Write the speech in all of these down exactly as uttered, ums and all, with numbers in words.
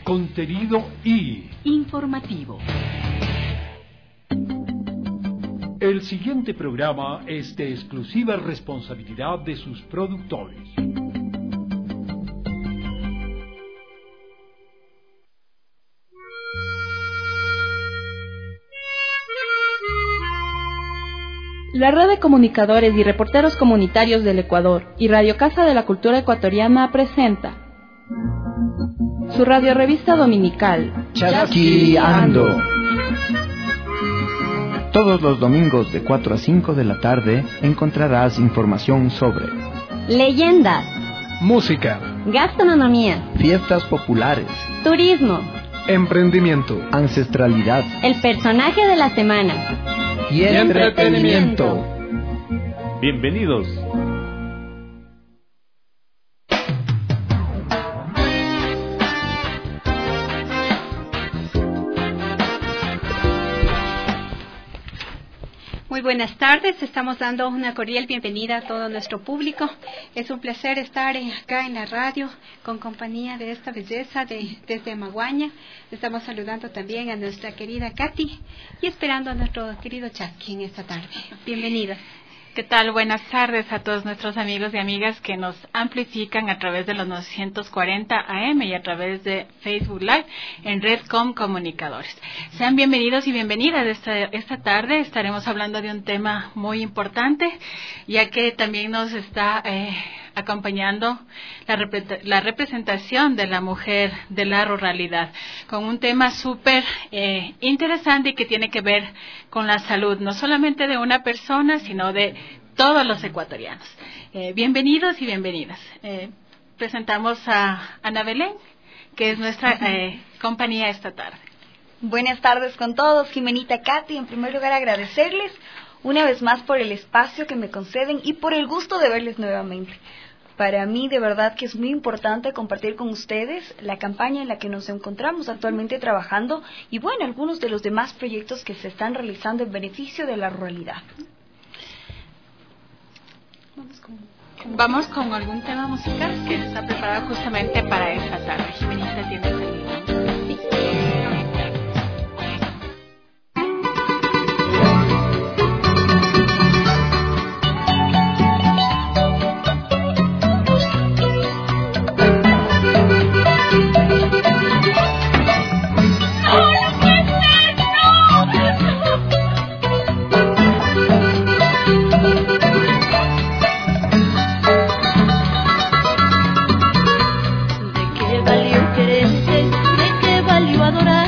contenido y informativo. El siguiente programa es de exclusiva responsabilidad de sus productores. La Red de Comunicadores y Reporteros Comunitarios del Ecuador y Radio Casa de la Cultura Ecuatoriana presenta su radiorevista dominical Chasquiando. Todos los domingos de cuatro a cinco de la tarde encontrarás información sobre leyendas, música, gastronomía, fiestas populares, turismo, emprendimiento, ancestralidad, el personaje de la semana y entretenimiento. Bienvenidos. Muy buenas tardes, estamos dando una cordial bienvenida a todo nuestro público. Es un placer estar acá en la radio con compañía de esta belleza de, desde Amaguaña. Estamos saludando también a nuestra querida Katy y esperando a nuestro querido Chasqui en esta tarde. Bienvenida. ¿Qué tal? Buenas tardes a todos nuestros amigos y amigas que nos amplifican a través de los novecientos cuarenta A M y a través de Facebook Live en Redcom Comunicadores. Sean bienvenidos y bienvenidas. Esta, esta tarde estaremos hablando de un tema muy importante, ya que también nos está eh, acompañando la, repre- la representación de la mujer de la ruralidad, con un tema súper eh, interesante y que tiene que ver con la salud, no solamente de una persona, sino de todos los ecuatorianos. Eh, bienvenidos y bienvenidas. Eh, presentamos a Ana Belén, que es nuestra eh, compañía esta tarde. Buenas tardes con todos, Jimenita, Katy. En primer lugar, agradecerles una vez más por el espacio que me conceden y por el gusto de verles nuevamente. Para mí, de verdad que es muy importante compartir con ustedes la campaña en la que nos encontramos actualmente trabajando y, bueno, algunos de los demás proyectos que se están realizando en beneficio de la ruralidad. Vamos con, Vamos con algún tema musical que está preparado justamente para esta tarde. Jimenita, ¿tienes el libro? Sí. ¿De qué valió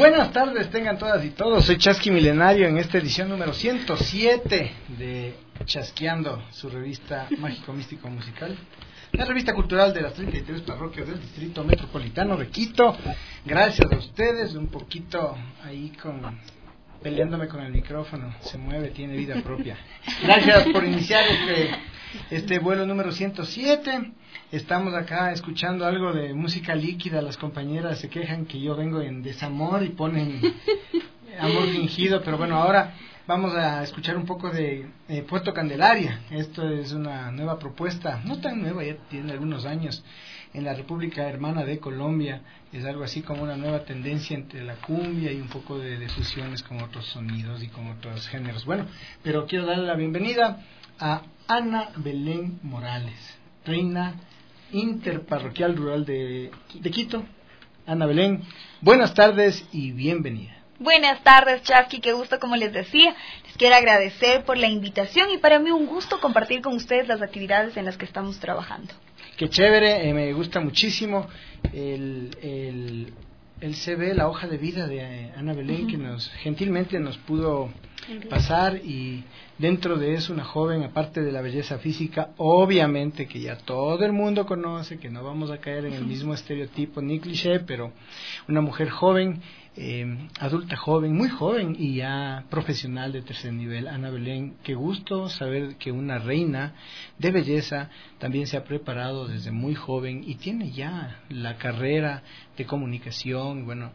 Buenas tardes, tengan todas y todos. Soy Chasqui Milenario en esta edición número ciento siete de Chasqueando, su revista mágico místico musical, la revista cultural de las treinta y tres parroquias del Distrito Metropolitano de Quito. Gracias a ustedes, un poquito ahí con peleándome con el micrófono, se mueve, tiene vida propia. Gracias por iniciar este, este vuelo número ciento siete. Estamos acá escuchando algo de música líquida. Las compañeras se quejan que yo vengo en desamor y ponen amor fingido, pero bueno, ahora vamos a escuchar un poco de eh, Puerto Candelaria. Esto es una nueva propuesta, no tan nueva, ya tiene algunos años, en la República Hermana de Colombia. Es algo así como una nueva tendencia entre la cumbia y un poco de, de fusiones con otros sonidos y con otros géneros. Bueno, pero quiero darle la bienvenida a Ana Belén Morales, reina interparroquial rural de, de Quito. Ana Belén, buenas tardes y bienvenida. Buenas tardes, Chasqui, qué gusto, como les decía. Les quiero agradecer por la invitación y para mí un gusto compartir con ustedes las actividades en las que estamos trabajando. Qué chévere, eh, me gusta muchísimo el, el, el C V, la hoja de vida de Ana Belén, uh-huh, que nos gentilmente nos pudo pasar, y dentro de eso una joven, aparte de la belleza física, obviamente que ya todo el mundo conoce, que no vamos a caer en el mismo estereotipo ni cliché, pero una mujer joven, eh, adulta joven, muy joven y ya profesional de tercer nivel. Ana Belén, qué gusto saber que una reina de belleza también se ha preparado desde muy joven y tiene ya la carrera de comunicación, bueno,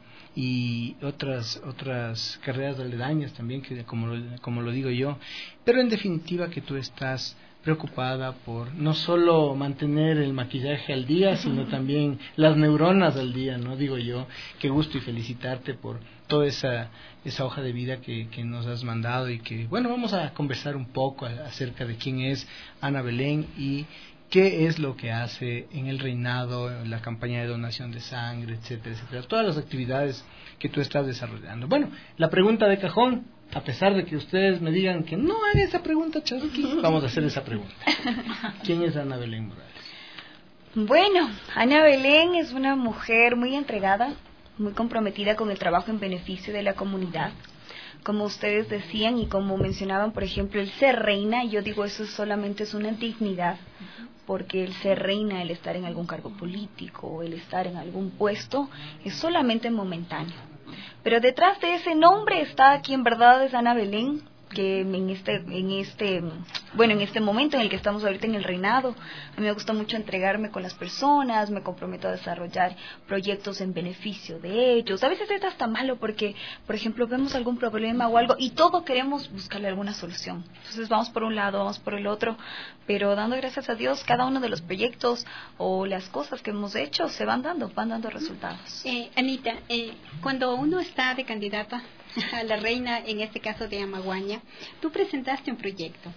y otras otras carreras aledañas también, que como lo, como lo digo yo, pero en definitiva que tú estás preocupada por no solo mantener el maquillaje al día, sino también las neuronas al día, ¿no? Digo yo, qué gusto y felicitarte por toda esa esa hoja de vida que, que nos has mandado, y que, bueno, vamos a conversar un poco acerca de quién es Ana Belén y qué es lo que hace en el reinado, en la campaña de donación de sangre, etcétera, etcétera, todas las actividades que tú estás desarrollando. Bueno, la pregunta de cajón, a pesar de que ustedes me digan que no haga esa pregunta, Chasqui, vamos a hacer esa pregunta. ¿Quién es Ana Belén Morales? Bueno, Ana Belén es una mujer muy entregada, muy comprometida con el trabajo en beneficio de la comunidad. Como ustedes decían y como mencionaban, por ejemplo, el ser reina, yo digo eso solamente es una dignidad, porque el ser reina, el estar en algún cargo político, el estar en algún puesto, es solamente momentáneo. Pero detrás de ese nombre está quien en verdad es Ana Belén, que en este, en este, bueno, en este momento en el que estamos ahorita en el reinado, a mí me gusta mucho entregarme con las personas, me comprometo a desarrollar proyectos en beneficio de ellos. A veces es hasta malo porque, por ejemplo, vemos algún problema o algo y todo queremos buscarle alguna solución. Entonces vamos por un lado, vamos por el otro, pero dando gracias a Dios, cada uno de los proyectos o las cosas que hemos hecho se van dando, van dando resultados. Eh, Anita, eh, cuando uno está de candidata a la reina, en este caso de Amaguaña, tú presentaste un proyecto.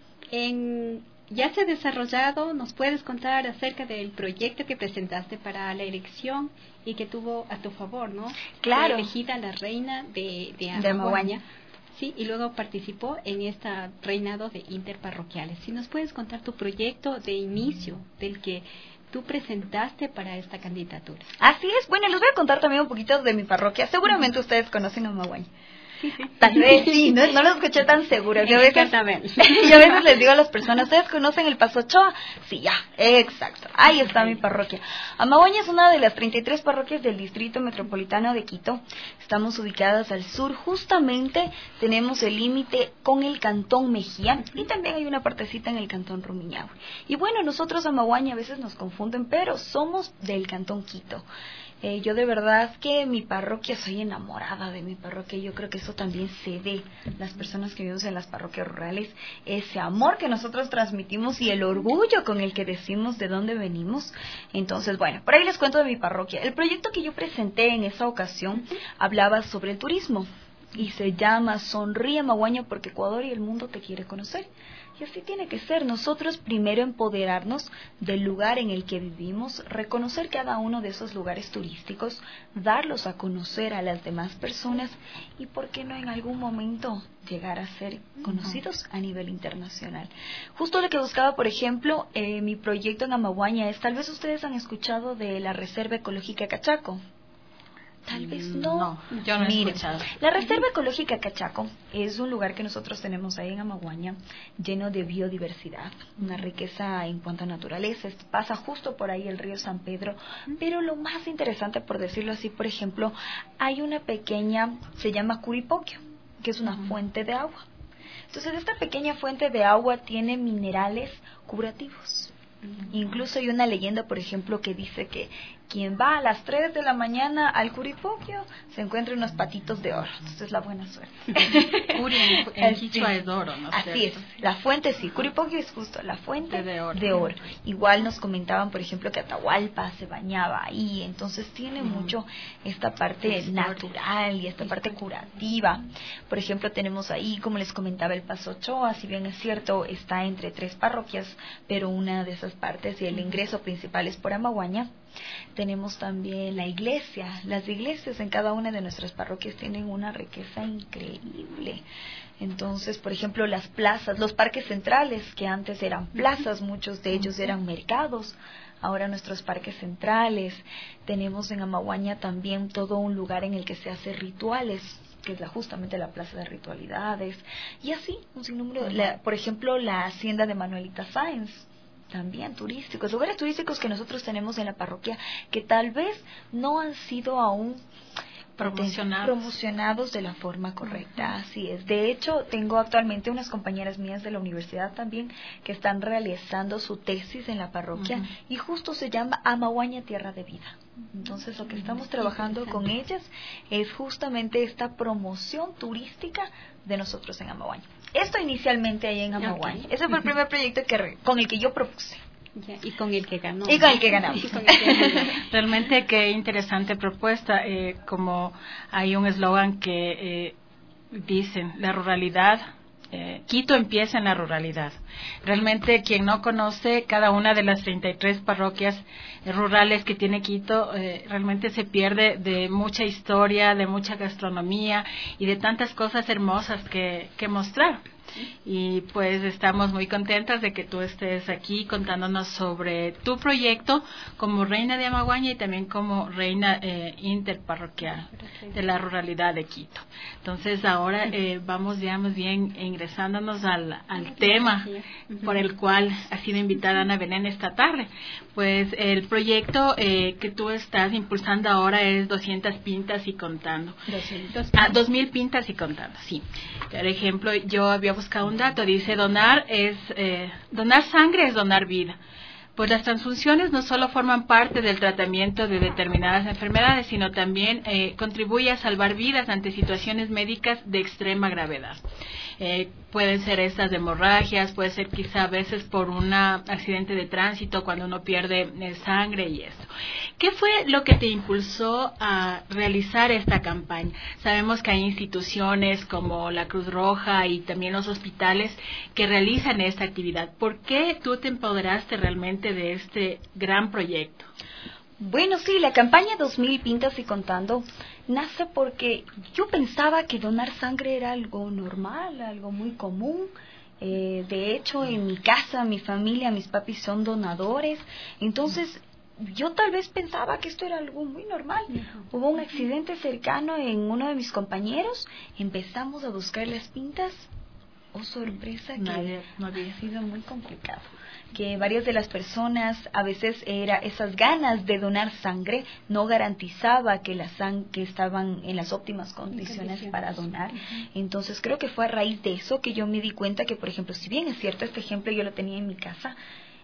En, ¿Ya se ha desarrollado? ¿Nos puedes contar acerca del proyecto que presentaste para la elección y que tuvo a tu favor, ¿no? Claro. Fue elegida la reina de, de Amaguaña. De Amaguaña. Sí, y luego participó en este reinado de interparroquiales. Si nos puedes contar tu proyecto de inicio, del que tú presentaste para esta candidatura. Así es. Bueno, les voy a contar también un poquito de mi parroquia. Seguramente ustedes conocen a Amaguaña. Sí, sí. Tal vez sí, no, no lo escuché tan segura. Yo a, veces, yo a veces les digo a las personas, ¿ustedes conocen el Paso Ochoa? Sí, ya, exacto. Ahí está mi parroquia. Amaguaña es una de las treinta y tres parroquias del Distrito Metropolitano de Quito. Estamos ubicadas al sur, justamente tenemos el límite con el Cantón Mejía y también hay una partecita en el Cantón Rumiñahui. Y bueno, nosotros Amaguaña a veces nos confunden, pero somos del Cantón Quito. Eh, yo de verdad que mi parroquia, soy enamorada de mi parroquia. Yo creo que eso también se ve, las personas que vivimos en las parroquias rurales, ese amor que nosotros transmitimos y el orgullo con el que decimos de dónde venimos. Entonces, bueno, por ahí les cuento de mi parroquia. El proyecto que yo presenté en esa ocasión hablaba sobre el turismo y se llama Sonríe Amaguaña porque Ecuador y el mundo te quiere conocer. Y así tiene que ser. Nosotros primero empoderarnos del lugar en el que vivimos, reconocer cada uno de esos lugares turísticos, darlos a conocer a las demás personas y, ¿por qué no en algún momento llegar a ser conocidos a nivel internacional? Justo lo que buscaba, por ejemplo, eh, mi proyecto en Amaguaña es, tal vez ustedes han escuchado de la Reserva Ecológica Cachaco. Tal vez no. No, yo no he Mira, escuchado. La Reserva Ecológica Cachaco es un lugar que nosotros tenemos ahí en Amaguaña, lleno de biodiversidad, una riqueza en cuanto a naturaleza. Pasa justo por ahí el río San Pedro, pero lo más interesante, por decirlo así, por ejemplo, hay una pequeña, se llama Curipoquio, que es una fuente de agua. Entonces, esta pequeña fuente de agua tiene minerales curativos. Incluso hay una leyenda, por ejemplo, que dice que quien va a las tres de la mañana al Curipoquio se encuentra unos patitos de oro. Entonces, la buena suerte. Curi en, en Quichua es oro, ¿no? Así ¿cierto? es. La fuente, sí. Curipoquio es justo la fuente de oro. de oro. Igual nos comentaban, por ejemplo, que Atahualpa se bañaba ahí. Entonces, tiene mm. mucho esta parte natural y esta parte curativa. Por ejemplo, tenemos ahí, como les comentaba, el Paso Ochoa. Si bien es cierto, está entre tres parroquias, pero una de esas partes y el ingreso principal es por Amaguaña. Tenemos también la iglesia. Las iglesias en cada una de nuestras parroquias tienen una riqueza increíble. Entonces, por ejemplo, las plazas, los parques centrales, que antes eran plazas, muchos de ellos eran mercados. Ahora nuestros parques centrales. Tenemos en Amaguaña también todo un lugar en el que se hace rituales, que es la, justamente la plaza de ritualidades. Y así, un sinnúmero. La, por ejemplo, la hacienda de Manuelita Sáenz, también turísticos, lugares turísticos que nosotros tenemos en la parroquia que tal vez no han sido aún promocionados, promocionados de la forma correcta. Uh-huh. Así es. De hecho, tengo actualmente unas compañeras mías de la universidad también que están realizando su tesis en la parroquia uh-huh. y justo se llama Amaguaña Tierra de Vida. Entonces, lo que estamos trabajando con ellas es justamente esta promoción turística de nosotros en Amaguaña. Esto inicialmente ahí en Amaguaña. Okay. Ese fue el primer proyecto que con el que yo propuse. Ya, y con el que ganó. Y con el que ganamos. Realmente qué interesante propuesta. Eh, como hay un eslogan que eh, dicen, la ruralidad, eh, Quito empieza en la ruralidad. Realmente quien no conoce cada una de las treinta y tres parroquias eh, rurales que tiene Quito, eh, realmente se pierde de mucha historia, de mucha gastronomía y de tantas cosas hermosas que, que mostrar. Y pues estamos muy contentas de que tú estés aquí contándonos sobre tu proyecto como reina de Amaguaña y también como reina eh, interparroquial de la ruralidad de Quito. Entonces ahora eh, vamos ya más bien ingresándonos al, al tema por el cual ha sido invitada Ana Belén esta tarde. Pues el proyecto eh, que tú estás impulsando ahora es doscientas pintas y contando. Ah, dos mil pintas y contando, sí. Por ejemplo, yo había buscado un dato, dice donar es eh, donar sangre es donar vida. Pues las transfusiones no solo forman parte del tratamiento de determinadas enfermedades, sino también eh, contribuye a salvar vidas ante situaciones médicas de extrema gravedad. Eh, pueden ser estas de hemorragias, puede ser quizá a veces por un accidente de tránsito cuando uno pierde eh, sangre y esto. ¿Qué fue lo que te impulsó a realizar esta campaña? Sabemos que hay instituciones como la Cruz Roja y también los hospitales que realizan esta actividad. ¿Por qué tú te empoderaste realmente de este gran proyecto? Bueno, sí, la campaña dos mil Pintas y Contando nace porque yo pensaba que donar sangre era algo normal, algo muy común. Eh, de hecho, en mi casa, mi familia, mis papis son donadores. Entonces, yo tal vez pensaba que esto era algo muy normal. Hubo un accidente cercano en uno de mis compañeros. Empezamos a buscar las pintas. Oh, sorpresa, que Nadie, no ha sido muy complicado. Que varias de las personas, a veces era esas ganas de donar sangre, no garantizaba que la sang que estaban en las óptimas condiciones para donar. Entonces creo que fue a raíz de eso que yo me di cuenta que, por ejemplo, si bien es cierto, este ejemplo yo lo tenía en mi casa,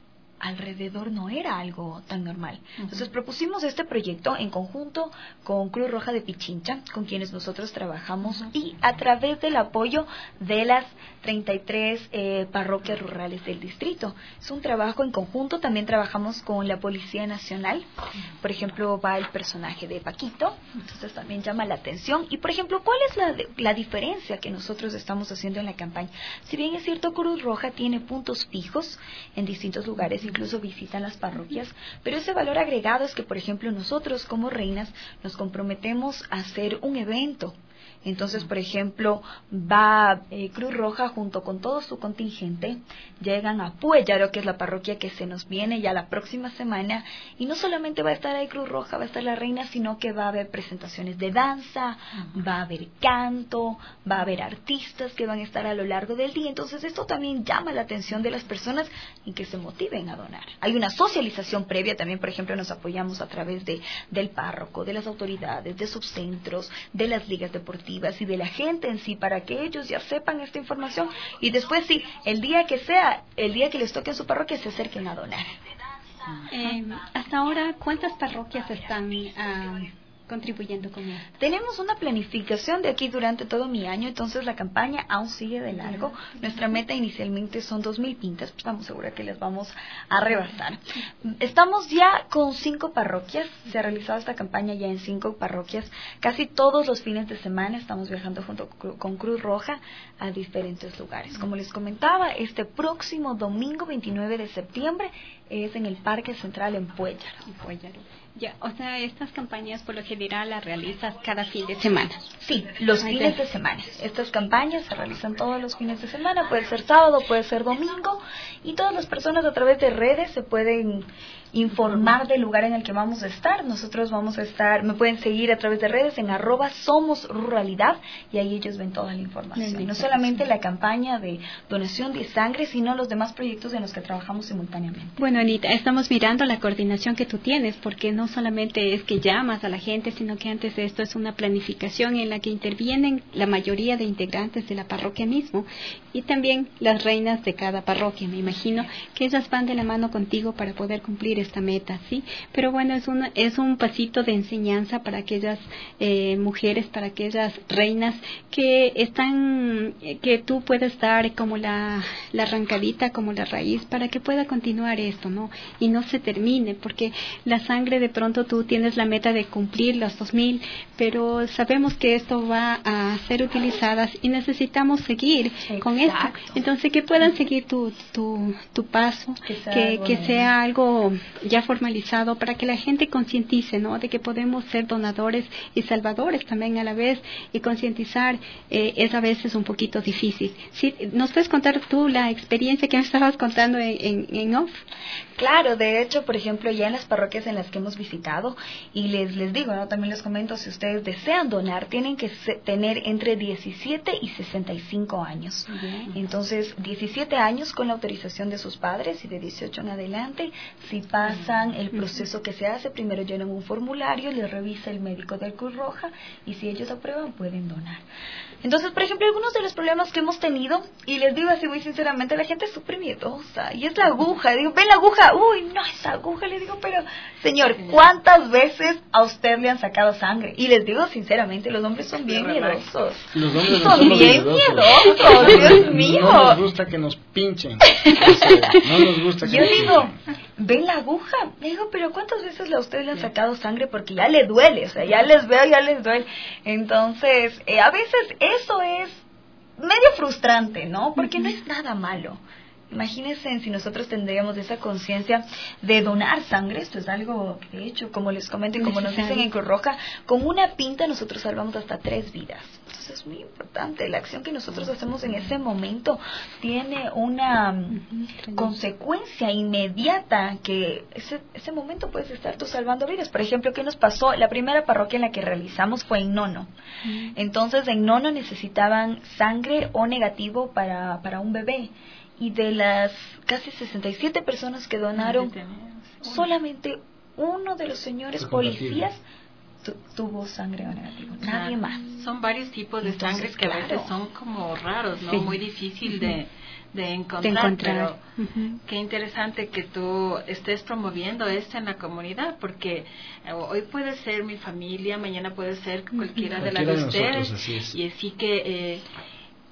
alrededor no era algo tan normal. Entonces uh-huh. propusimos este proyecto en conjunto con Cruz Roja de Pichincha, con quienes nosotros trabajamos, uh-huh. y a través del apoyo de las treinta y tres eh, parroquias rurales del distrito. Es un trabajo en conjunto, también trabajamos con la Policía Nacional. Por ejemplo, va el personaje de Paquito, entonces también llama la atención. Y por ejemplo, ¿cuál es la, la diferencia que nosotros estamos haciendo en la campaña? Si bien es cierto, Cruz Roja tiene puntos fijos en distintos lugares, incluso visitan las parroquias, pero ese valor agregado es que, por ejemplo, nosotros como reinas nos comprometemos a hacer un evento Entonces, por ejemplo, va eh, Cruz Roja junto con todo su contingente, llegan a Puellaro, que es la parroquia que se nos viene ya la próxima semana, y no solamente va a estar ahí Cruz Roja, va a estar la reina, sino que va a haber presentaciones de danza, uh-huh. va a haber canto, va a haber artistas que van a estar a lo largo del día. Entonces, esto también llama la atención de las personas y que se motiven a donar. Hay una socialización previa también, por ejemplo, nos apoyamos a través de del párroco, de las autoridades, de subcentros, de las ligas deportivas y de la gente en sí, para que ellos ya sepan esta información y después sí, el día que sea, el día que les toque en su parroquia, se acerquen a donar. Eh, hasta ahora, ¿cuántas parroquias están uh, contribuyendo con esto? Tenemos una planificación de aquí durante todo mi año, entonces la campaña aún sigue de largo. Nuestra meta inicialmente son dos mil pintas, estamos seguros que les vamos a rebasar. Estamos ya con cinco parroquias, se ha realizado esta campaña ya en cinco parroquias, casi todos los fines de semana estamos viajando junto con Cruz Roja a diferentes lugares. Como les comentaba, este próximo domingo veintinueve de septiembre es en el Parque Central en Puellaro. En Puellaro. Ya, o sea, estas campañas por lo general las realizas cada fin de semana. Sí, los Ay, fines de semana. Estas campañas se realizan todos los fines de semana, puede ser sábado, puede ser domingo, y todas las personas a través de redes se pueden informar del lugar en el que vamos a estar. Nosotros vamos a estar, me pueden seguir a través de redes en arroba somos ruralidad, y ahí ellos ven toda la información. Y no solamente la campaña de donación de sangre, sino los demás proyectos en los que trabajamos simultáneamente. Bueno, Anita, estamos mirando la coordinación que tú tienes, porque no solamente es que llamas a la gente, sino que antes de esto es una planificación en la que intervienen la mayoría de integrantes de la parroquia mismo, y también las reinas de cada parroquia. Me imagino que ellas van de la mano contigo para poder cumplir esta meta, ¿sí? Pero bueno, es un, es un pasito de enseñanza para aquellas eh, mujeres, para aquellas reinas que están, que tú puedes dar como la, la arrancadita, como la raíz, para que pueda continuar esto, ¿no? Y no se termine, porque la sangre, de pronto tú tienes la meta de cumplir los dos mil, pero sabemos que esto va a ser utilizadas y necesitamos seguir Exacto. con esto. Entonces, que puedan seguir tu, tu, tu paso, que sea, que, bueno. que sea algo ya formalizado, para que la gente concientice, ¿no? De que podemos ser donadores y salvadores también a la vez, y concientizar eh, es a veces un poquito difícil. ¿Sí? ¿Nos puedes contar tú la experiencia que me estabas contando en, en, en off? Claro, de hecho, por ejemplo, ya en las parroquias en las que hemos visitado, y les les digo, ¿no? También les comento, si ustedes desean donar, tienen que se, tener entre diecisiete y sesenta y cinco años. Bien. Entonces, diecisiete años con la autorización de sus padres, y de dieciocho en adelante, si pasan el proceso que se hace, primero llenan un formulario, les revisa el médico del Cruz Roja, y si ellos aprueban, pueden donar. Entonces, por ejemplo, algunos de los problemas que hemos tenido, y les digo así muy sinceramente, la gente es súper miedosa, y es la aguja. Digo, ven la aguja, uy, no, esa aguja. Le digo, pero, señor, ¿cuántas veces a usted le han sacado sangre? Y les digo sinceramente, los hombres son bien miedosos. Los hombres son no bien miedosos, Dios mío. No nos gusta que nos pinchen. O sea, no nos gusta que Yo nos digo, pinchen. ven la aguja. Le digo, pero ¿cuántas veces a usted le han sacado sangre? Porque ya le duele, o sea, ya les veo, ya les duele. Entonces, eh, a veces eso es medio frustrante, ¿no? Porque no es nada malo. Imagínense si nosotros tendríamos esa conciencia de donar sangre. Esto es algo, de hecho, como les comento y como nos dicen en Cruz Roja, con una pinta nosotros salvamos hasta tres vidas. Entonces es muy importante. La acción que nosotros hacemos en ese momento tiene una uh-huh. consecuencia inmediata, que ese, ese momento puedes estar tú salvando vidas. Por ejemplo, ¿qué nos pasó? La primera parroquia en la que realizamos fue en Nono. Uh-huh. Entonces en Nono necesitaban sangre O negativo para, para un bebé. Y de las casi sesenta y siete personas que donaron, solamente uno de los señores policías tu, tuvo sangre O negativo, nadie más. Son varios tipos de Entonces, sangre que claro. a veces son como raros, ¿no? Sí. Muy difícil de, de encontrar, de encontrar. Pero uh-huh. qué interesante que tú estés promoviendo esto en la comunidad, porque hoy puede ser mi familia, mañana puede ser cualquiera uh-huh. de las de ustedes, nosotros, así es. Y así que... Eh,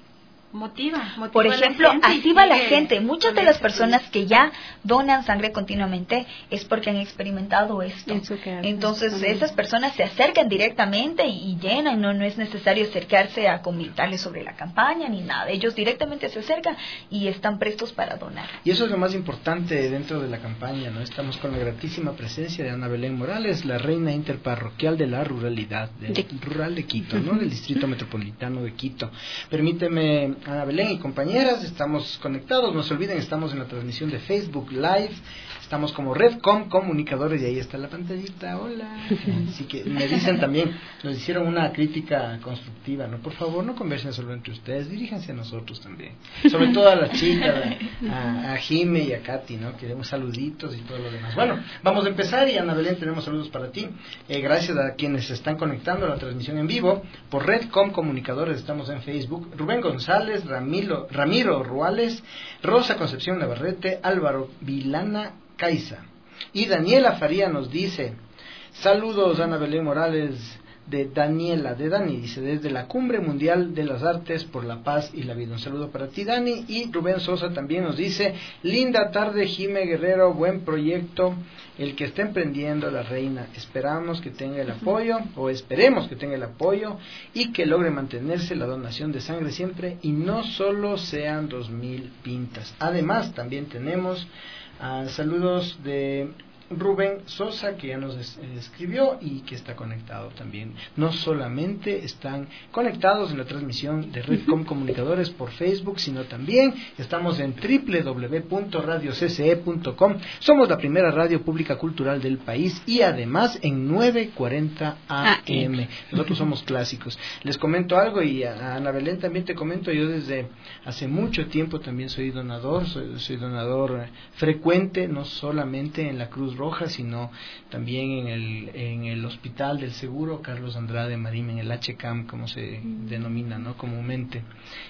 Motiva, motiva Por ejemplo, a la gente, activa a la sigue gente. Muchas de las personas que ya donan sangre continuamente es porque han experimentado esto. Entonces, uh-huh. esas personas se acercan directamente y, y llenan. No, no es necesario acercarse a comentarles sobre la campaña ni nada. Ellos directamente se acercan y están prestos para donar. Y eso es lo más importante dentro de la campaña, ¿no? Estamos con la gratísima presencia de Ana Belén Morales, la reina interparroquial de la ruralidad, de, de rural de Quito, ¿no? Del Distrito Metropolitano de Quito. Permíteme, Ana Belén y compañeras, estamos conectados, no se olviden, estamos en la transmisión de Facebook Live, estamos como Redcom Comunicadores y ahí está la pantallita, hola. Así que me dicen también, nos hicieron una crítica constructiva, ¿no? Por favor, no conversen solo entre ustedes, diríjanse a nosotros también, sobre todo a las chicas, a, a Jime y a Katy, ¿no? Queremos saluditos y todo lo demás. Bueno, vamos a empezar y Ana Belén, tenemos saludos para ti, eh, gracias a quienes se están conectando a la transmisión en vivo, por Redcom Comunicadores, estamos en Facebook, Rubén González, Ramiro, Ramiro Ruales, Rosa Concepción Navarrete, Álvaro Vilana Caiza. Y Daniela Faría nos dice, saludos Ana Belén Morales, de Daniela, de Dani, dice, desde la Cumbre Mundial de las Artes por la Paz y la Vida. Un saludo para ti, Dani. Y Rubén Sosa también nos dice, linda tarde, Jime Guerrero, buen proyecto, el que está emprendiendo la reina. Esperamos que tenga el apoyo, o esperemos que tenga el apoyo, y que logre mantenerse la donación de sangre siempre, y no solo sean dos mil pintas. Además, también tenemos uh, saludos de Rubén Sosa, que ya nos es, escribió y que está conectado también. No solamente están conectados en la transmisión de Redcom Comunicadores por Facebook, sino también estamos en doble u doble u doble u punto radio c c e punto com. Somos la primera radio pública cultural del país y además en novecientos cuarenta A M. Nosotros somos clásicos. Les comento algo y a Ana Belén también te comento, yo desde hace mucho tiempo también soy donador, soy, soy donador frecuente, no solamente en la Cruz Roja, sino también en el en el Hospital del Seguro Carlos Andrade Marín, en el H C A M, como se denomina, ¿no? Comúnmente,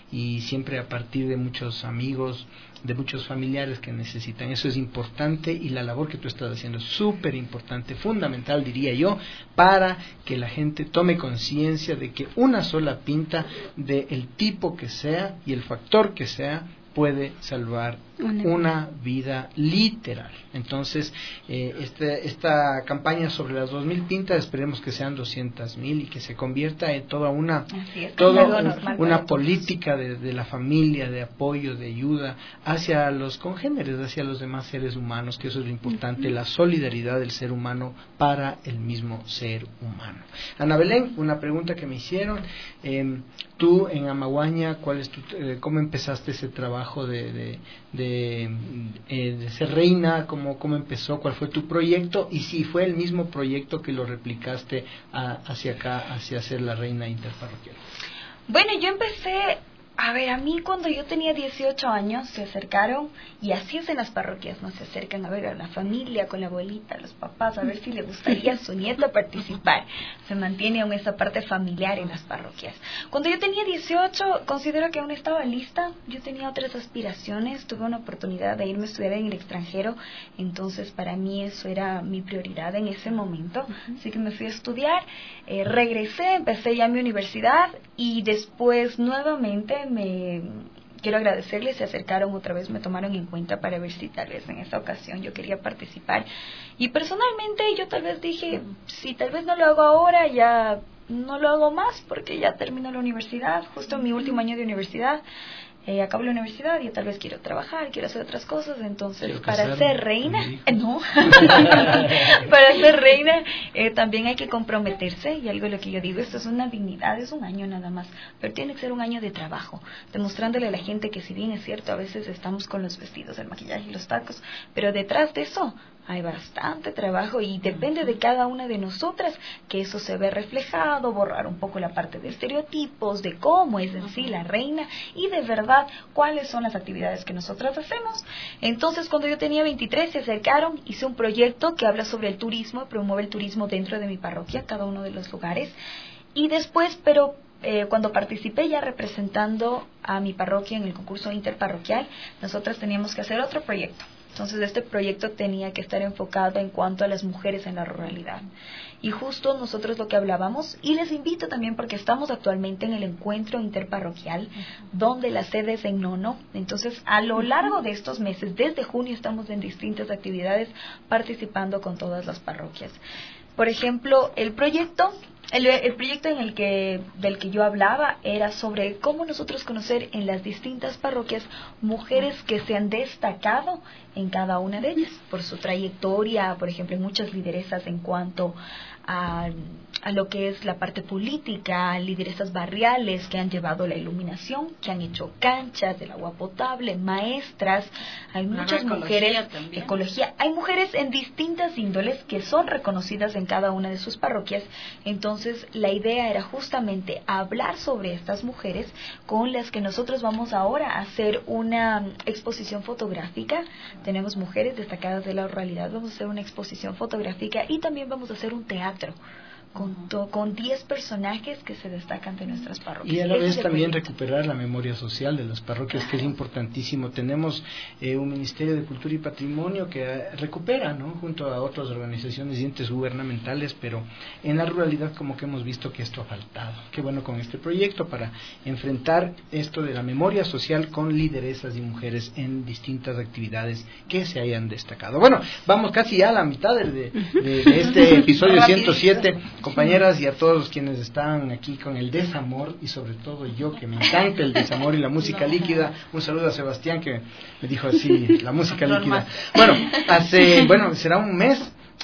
y siempre a partir de muchos amigos, de muchos familiares que necesitan. Eso es importante y la labor que tú estás haciendo es súper importante, fundamental diría yo, para que la gente tome conciencia de que una sola pinta del tipo que sea y el factor que sea puede salvar una, una vida literal. Entonces, eh, este, esta campaña sobre las dos mil pintas, esperemos que sean doscientas mil y que se convierta en toda una, es, toda un, una política de, de la familia, de apoyo, de ayuda hacia los congéneres, hacia los demás seres humanos, que eso es lo importante, uh-huh. la solidaridad del ser humano para el mismo ser humano. Ana Belén, una pregunta que me hicieron, eh, tú en Amaguaña, ¿cuál es tu, eh, cómo empezaste ese trabajo de, de, de De, eh, de ser reina, cómo, cómo empezó, cuál fue tu proyecto y si fue el mismo proyecto que lo replicaste a, hacia acá, hacia ser la reina interparroquial. Bueno, yo empecé, a ver, a mí cuando yo tenía dieciocho años se acercaron, y así es en las parroquias, ¿no? Se acercan a ver a la familia, con la abuelita, a los papás, a ver si le gustaría a su nieta participar. Se mantiene aún esa parte familiar en las parroquias. Cuando yo tenía dieciocho, considero que aún estaba lista. Yo tenía otras aspiraciones, tuve una oportunidad de irme a estudiar en el extranjero, entonces para mí eso era mi prioridad en ese momento. Así que me fui a estudiar, eh, regresé, empecé ya mi universidad y después nuevamente me quiero agradecerles, se acercaron otra vez, me tomaron en cuenta para ver si tal vez en esta ocasión yo quería participar, y personalmente yo tal vez dije, si tal vez no lo hago ahora, ya no lo hago más porque ya termino la universidad, justo mi último año de universidad. Eh, acabo la universidad y yo tal vez quiero trabajar, quiero hacer otras cosas, entonces para ser reina, no, para ser reina eh, también hay que comprometerse, y algo de lo que yo digo, esto es una dignidad, es un año nada más, pero tiene que ser un año de trabajo, demostrándole a la gente que si bien es cierto, a veces estamos con los vestidos, el maquillaje y los tacos, pero detrás de eso hay bastante trabajo y depende de cada una de nosotras que eso se ve reflejado, borrar un poco la parte de estereotipos, de cómo es en sí la reina y de verdad cuáles son las actividades que nosotras hacemos. Entonces, cuando yo tenía veintitrés se acercaron, hice un proyecto que habla sobre el turismo, promueve el turismo dentro de mi parroquia, cada uno de los lugares, y después, pero Eh, cuando participé ya representando a mi parroquia en el concurso interparroquial, nosotras teníamos que hacer otro proyecto. Entonces este proyecto tenía que estar enfocado en cuanto a las mujeres en la ruralidad. Y justo nosotros lo que hablábamos, y les invito también porque estamos actualmente en el encuentro interparroquial, donde la sede es en Nono. Entonces, a lo largo de estos meses, desde junio, estamos en distintas actividades participando con todas las parroquias. Por ejemplo, el proyecto, el, el proyecto en el que, del que yo hablaba era sobre cómo nosotros conocer en las distintas parroquias mujeres que se han destacado en cada una de ellas, por su trayectoria, por ejemplo, muchas lideresas en cuanto a, a lo que es la parte política, lideresas barriales que han llevado la iluminación, que han hecho canchas del agua potable, maestras, hay muchas mujeres, también. ecología, hay mujeres en distintas índoles que son reconocidas en cada una de sus parroquias. Entonces la idea era justamente hablar sobre estas mujeres con las que nosotros vamos ahora a hacer una exposición fotográfica. Tenemos mujeres destacadas de la ruralidad, vamos a hacer una exposición fotográfica y también vamos a hacer un teatro con to, con diez personajes que se destacan de nuestras parroquias. Y a la vez también proyecto. recuperar la memoria social de las parroquias, claro. que es importantísimo. Tenemos eh, un Ministerio de Cultura y Patrimonio que eh, recupera, ¿no?, junto a otras organizaciones y entes gubernamentales, pero en la ruralidad como que hemos visto que esto ha faltado. Qué bueno con este proyecto para enfrentar esto de la memoria social con lideresas y mujeres en distintas actividades que se hayan destacado. Bueno, vamos casi ya a la mitad de, de, de este episodio ciento siete. Compañeras y a todos los quienes están aquí con el desamor, y sobre todo yo que me encanta el desamor y la música líquida, un saludo a Sebastián que me dijo así, la música líquida. Bueno, hace, bueno, será un mes,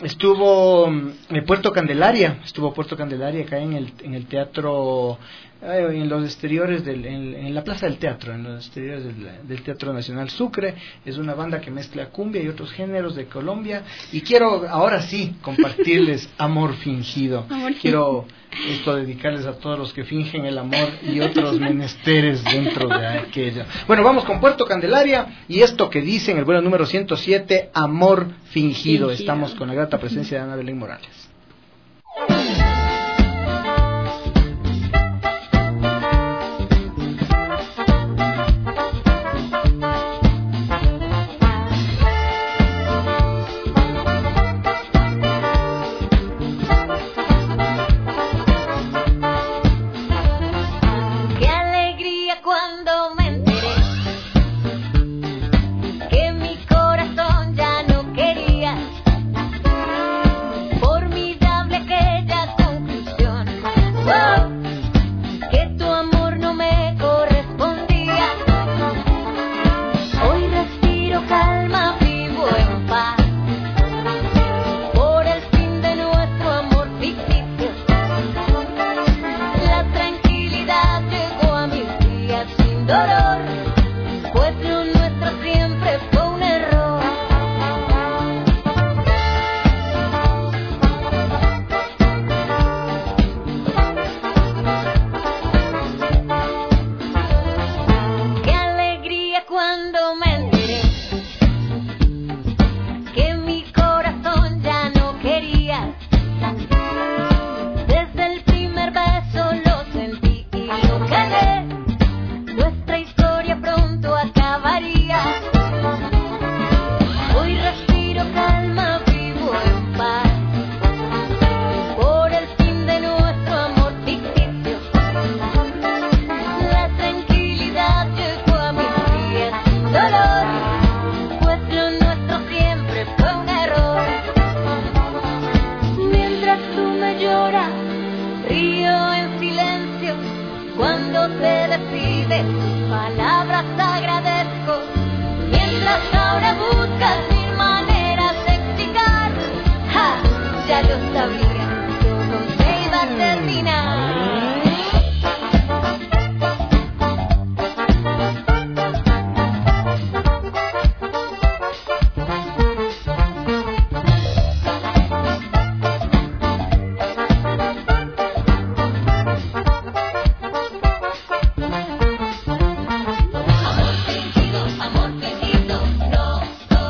estuvo en Puerto Candelaria, estuvo Puerto Candelaria acá en el, en el teatro, en los exteriores del, en, en la Plaza del Teatro, en los exteriores del, del Teatro Nacional Sucre. Es una banda que mezcla cumbia y otros géneros de Colombia, y quiero ahora sí compartirles Amor Fingido. Amor quiero esto dedicarles a todos los que fingen el amor y otros menesteres dentro de aquello. Bueno, vamos con Puerto Candelaria y esto que dice en el vuelo número ciento siete, Amor Fingido. Fingido. Estamos con la grata presencia de Ana Belén Morales. Amor fingido, amor fingido, no, no.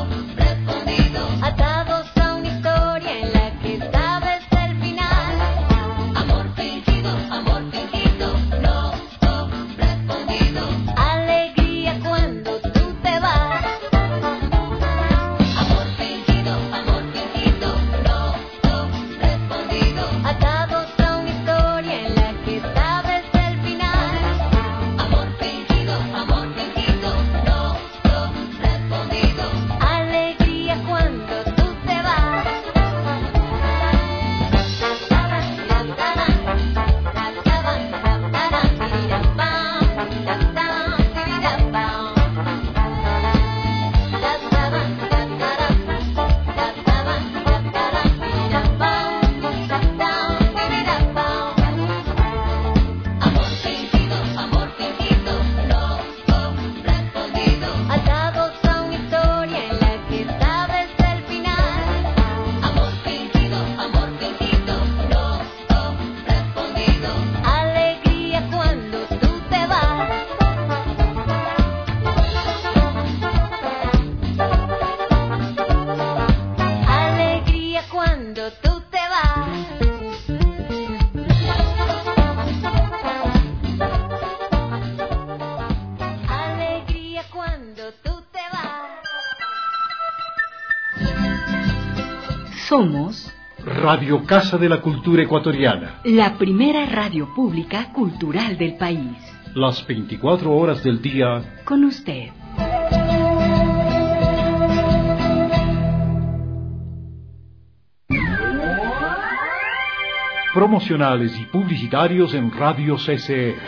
Somos Radio Casa de la Cultura Ecuatoriana, la primera radio pública cultural del país. Las veinticuatro horas del día con usted. Promocionales y publicitarios en Radio C C E.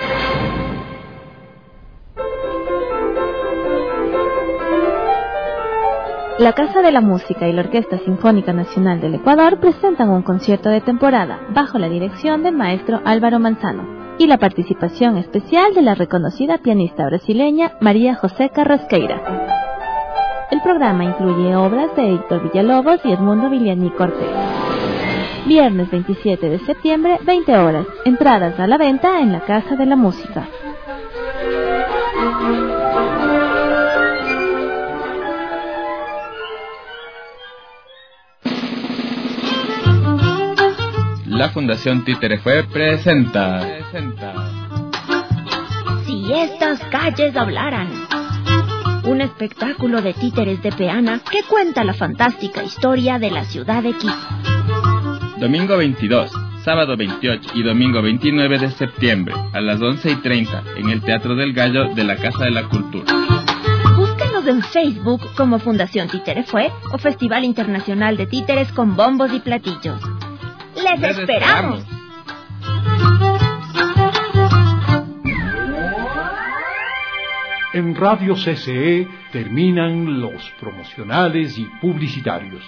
La Casa de la Música y la Orquesta Sinfónica Nacional del Ecuador presentan un concierto de temporada bajo la dirección del maestro Álvaro Manzano y la participación especial de la reconocida pianista brasileña María José Carrasqueira. El programa incluye obras de Héctor Villalobos y Edmundo Villani Cortés. Viernes veintisiete de septiembre, veinte horas. Entradas a la venta en la Casa de la Música. La Fundación Títere Fue presenta. presenta. Si estas calles hablaran. Un espectáculo de títeres de peana que cuenta la fantástica historia de la ciudad de Quito. Domingo veintidós, sábado veintiocho y domingo veintinueve de septiembre a las once y treinta en el Teatro del Gallo de la Casa de la Cultura. Búsquenos en Facebook como Fundación Títere Fue o Festival Internacional de Títeres con Bombos y Platillos. ¡Les, Les esperamos! esperamos. En Radio C C E terminan los promocionales y publicitarios.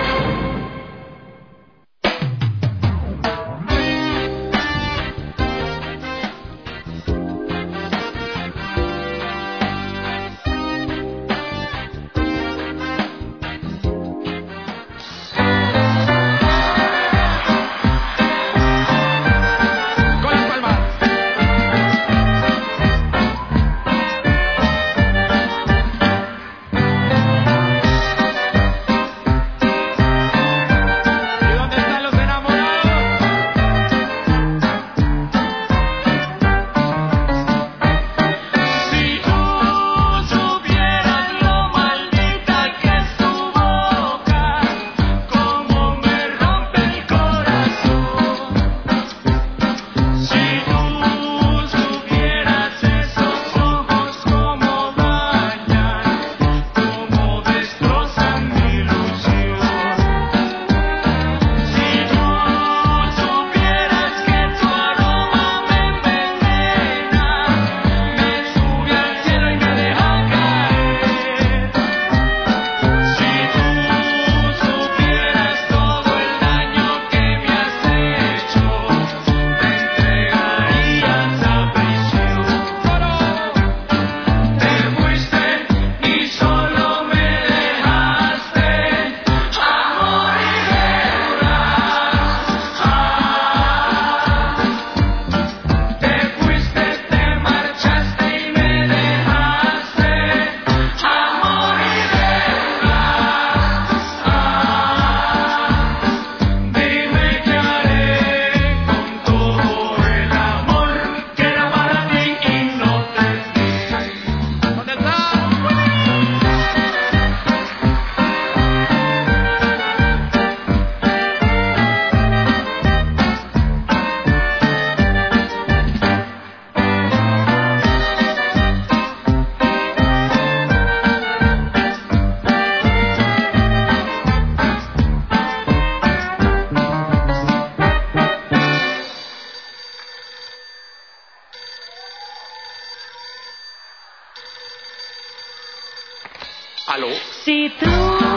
¿Aló? Si tú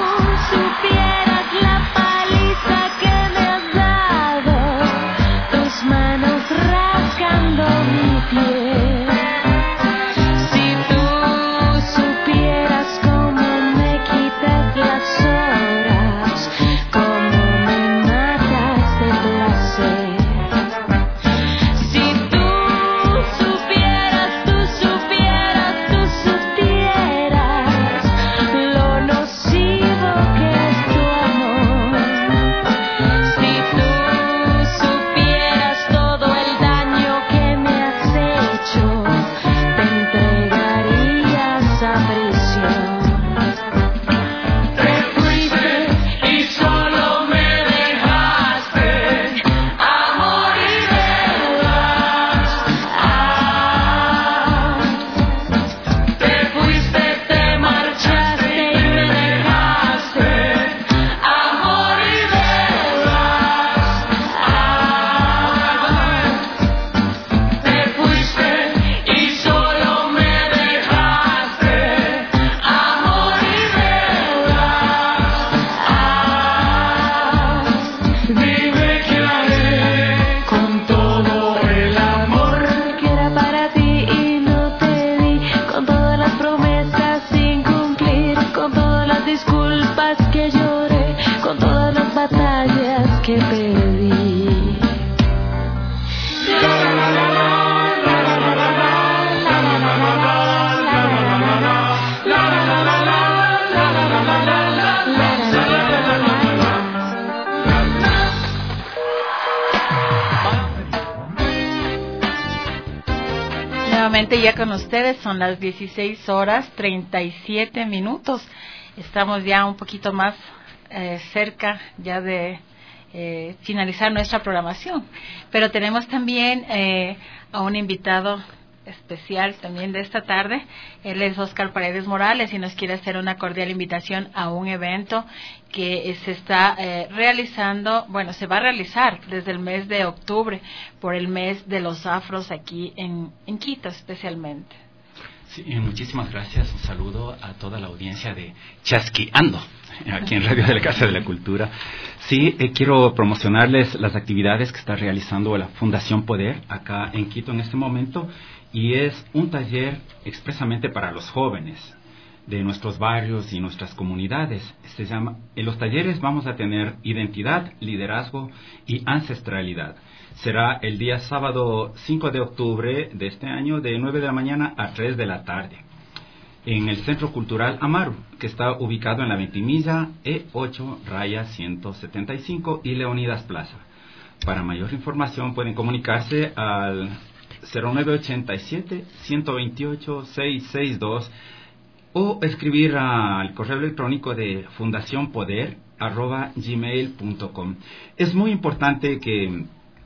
supieras la paliza que me has dado, tus manos rascando mi piel. Si tú supieras cómo me quitas las horas, cómo me matas de placer. Si tú supieras, tú supieras, tú supieras lo nocivo Nuevamente ya con ustedes, son las dieciséis horas treinta y siete minutos. Estamos ya un poquito más eh, cerca ya de eh, finalizar nuestra programación. Pero tenemos también eh, a un invitado especial también de esta tarde. Él es Óscar Paredes Morales y nos quiere hacer una cordial invitación a un evento que se está eh, realizando, bueno, se va a realizar desde el mes de octubre por el mes de los afros aquí en, en Quito especialmente. Sí, muchísimas gracias. Un saludo a toda la audiencia de Chasqueando, aquí en Radio de la Casa de la Cultura. Sí, eh, quiero promocionarles las actividades que está realizando la Fundación Poder acá en Quito en este momento, y es un taller expresamente para los jóvenes de nuestros barrios y nuestras comunidades. Se llama, en los talleres vamos a tener identidad, liderazgo y ancestralidad. Será el día sábado cinco de octubre de este año, de nueve de la mañana a tres de la tarde, en el Centro Cultural Amaru, que está ubicado en la Ventimilla E ocho, raya ciento setenta y cinco y Leonidas Plaza. Para mayor información pueden comunicarse al cero nueve ochenta y siete, ciento veintiocho, seiscientos sesenta y dos o escribir al correo electrónico de fundacionpoder arroba gmail punto com. Es muy importante que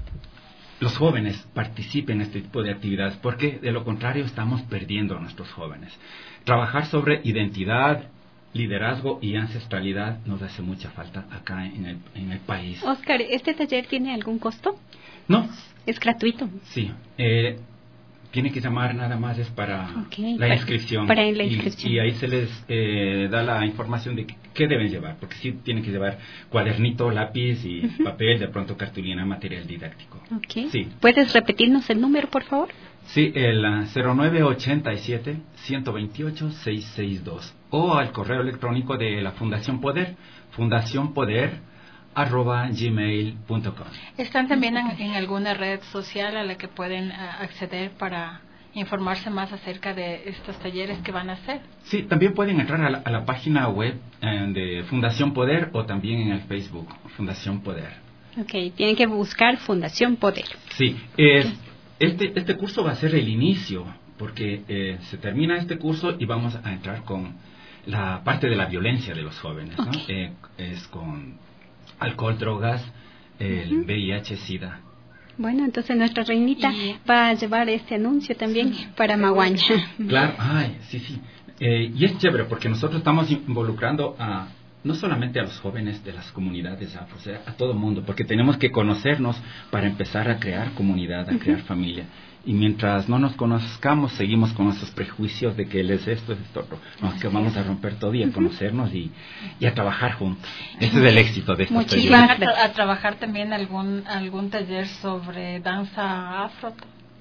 los jóvenes participen en este tipo de actividades, porque de lo contrario estamos perdiendo a nuestros jóvenes. Trabajar sobre identidad, liderazgo y ancestralidad nos hace mucha falta acá en el, en el país. Óscar, ¿este taller tiene algún costo? No. ¿Es gratuito? Sí. Eh, tiene que llamar nada más, es para okay, la inscripción. Para la inscripción. Y, y ahí se les eh, da la información de qué deben llevar, porque sí tienen que llevar cuadernito, lápiz y uh-huh. papel, de pronto cartulina, material didáctico. Okay. Sí. ¿Puedes repetirnos el número, por favor? Sí, el uh, cero nueve ochenta y siete, ciento veintiocho, seiscientos sesenta y dos o al correo electrónico de la Fundación Poder, fundacionpoder arroba gmail punto com. ¿Están también en, en alguna red social a la que pueden uh, acceder para informarse más acerca de estos talleres que van a hacer? Sí, también pueden entrar a la, a la página web eh, de Fundación Poder, o también en el Facebook Fundación Poder. Ok, tienen que buscar Fundación Poder. Sí, eh, este, este curso va a ser el inicio, porque eh, se termina este curso y vamos a entrar con la parte de la violencia de los jóvenes, ¿no? Okay. Eh, es con alcohol, drogas, el uh-huh. V I H, SIDA. Bueno, entonces nuestra reinita y... va a llevar este anuncio también sí. para Maguaña. Claro, ay, sí, sí. Eh, y es chévere porque nosotros estamos involucrando a no solamente a los jóvenes de las comunidades afro, o sea, a todo el mundo, porque tenemos que conocernos para empezar a crear comunidad, a uh-huh. crear familia. Y mientras no nos conozcamos, seguimos con esos prejuicios de que él es esto, es esto otro. No, es que vamos a romper todo y a conocernos y, y a trabajar juntos. Ese es el éxito de estos talleres. ¿Van a, tra- a trabajar también algún algún taller sobre danza afro?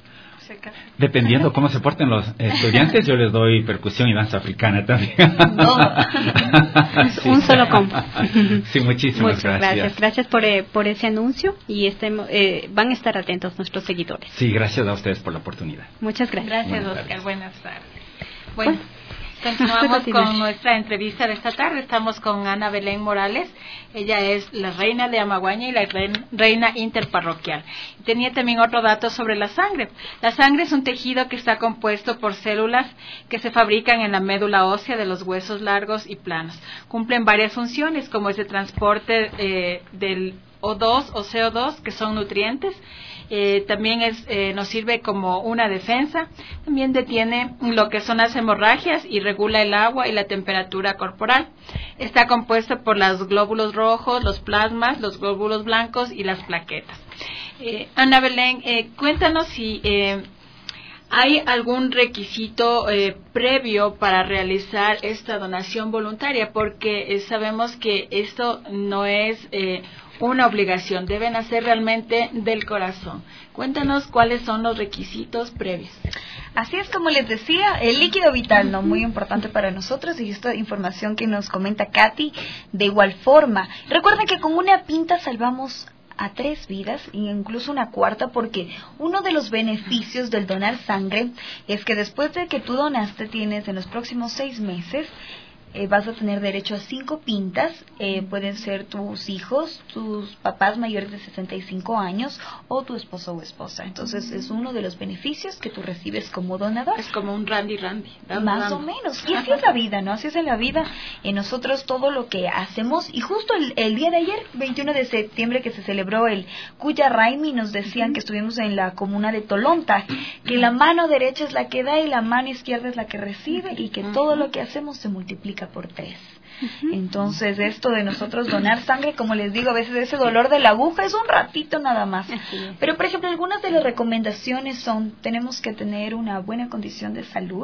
Dependiendo cómo se porten los estudiantes, yo les doy percusión y danza africana también. No. Sí. Un solo combo. Sí, muchísimas Muchas gracias. Gracias, gracias por, eh, por ese anuncio y este, eh, van a estar atentos nuestros seguidores. Sí, gracias a ustedes por la oportunidad. Muchas gracias. Gracias, Buenas Óscar. Buenas tardes. Bueno. Bueno. Continuamos con nuestra entrevista de esta tarde. Estamos con Ana Belén Morales. Ella es la reina de Amaguaña y la reina interparroquial. Tenía también otro dato sobre la sangre. La sangre es un tejido que está compuesto por células que se fabrican en la médula ósea de los huesos largos y planos. Cumplen varias funciones, como es el transporte eh, del O dos o C O dos, que son nutrientes. Eh, también es, eh, nos sirve como una defensa, también detiene lo que son las hemorragias y regula el agua y la temperatura corporal. Está compuesto por los glóbulos rojos, los plasmas, los glóbulos blancos y las plaquetas. Eh, Ana Belén, eh, cuéntanos si eh, hay algún requisito eh, previo para realizar esta donación voluntaria, porque eh, sabemos que esto no es eh, una obligación, deben hacer realmente del corazón. Cuéntanos cuáles son los requisitos previos. Así es, como les decía, el líquido vital, ¿no? Muy importante para nosotros, y esta información que nos comenta Katy, de igual forma. Recuerden que con una pinta salvamos a tres vidas, e incluso una cuarta, porque uno de los beneficios del donar sangre es que después de que tú donaste, tienes en los próximos seis meses eh, vas a tener derecho a cinco pintas, eh, pueden ser tus hijos, tus papás mayores de sesenta y cinco años o tu esposo o esposa. Entonces es uno de los beneficios que tú recibes como donador. Es como un Randy Randy. Randy Más Randy. o menos. Y así es la vida, ¿no? Así es en la vida. En nosotros todo lo que hacemos, y justo el, el día de ayer, veintiuno de septiembre, que se celebró el Cuya Raimi, nos decían que estuvimos en la comuna de Tolonta, que la mano derecha es la que da y la mano izquierda es la que recibe, y que todo lo que hacemos se multiplica por tres. Entonces, esto de nosotros donar sangre, como les digo, a veces ese dolor de la aguja es un ratito nada más. Pero, por ejemplo, algunas de las recomendaciones son, tenemos que tener una buena condición de salud.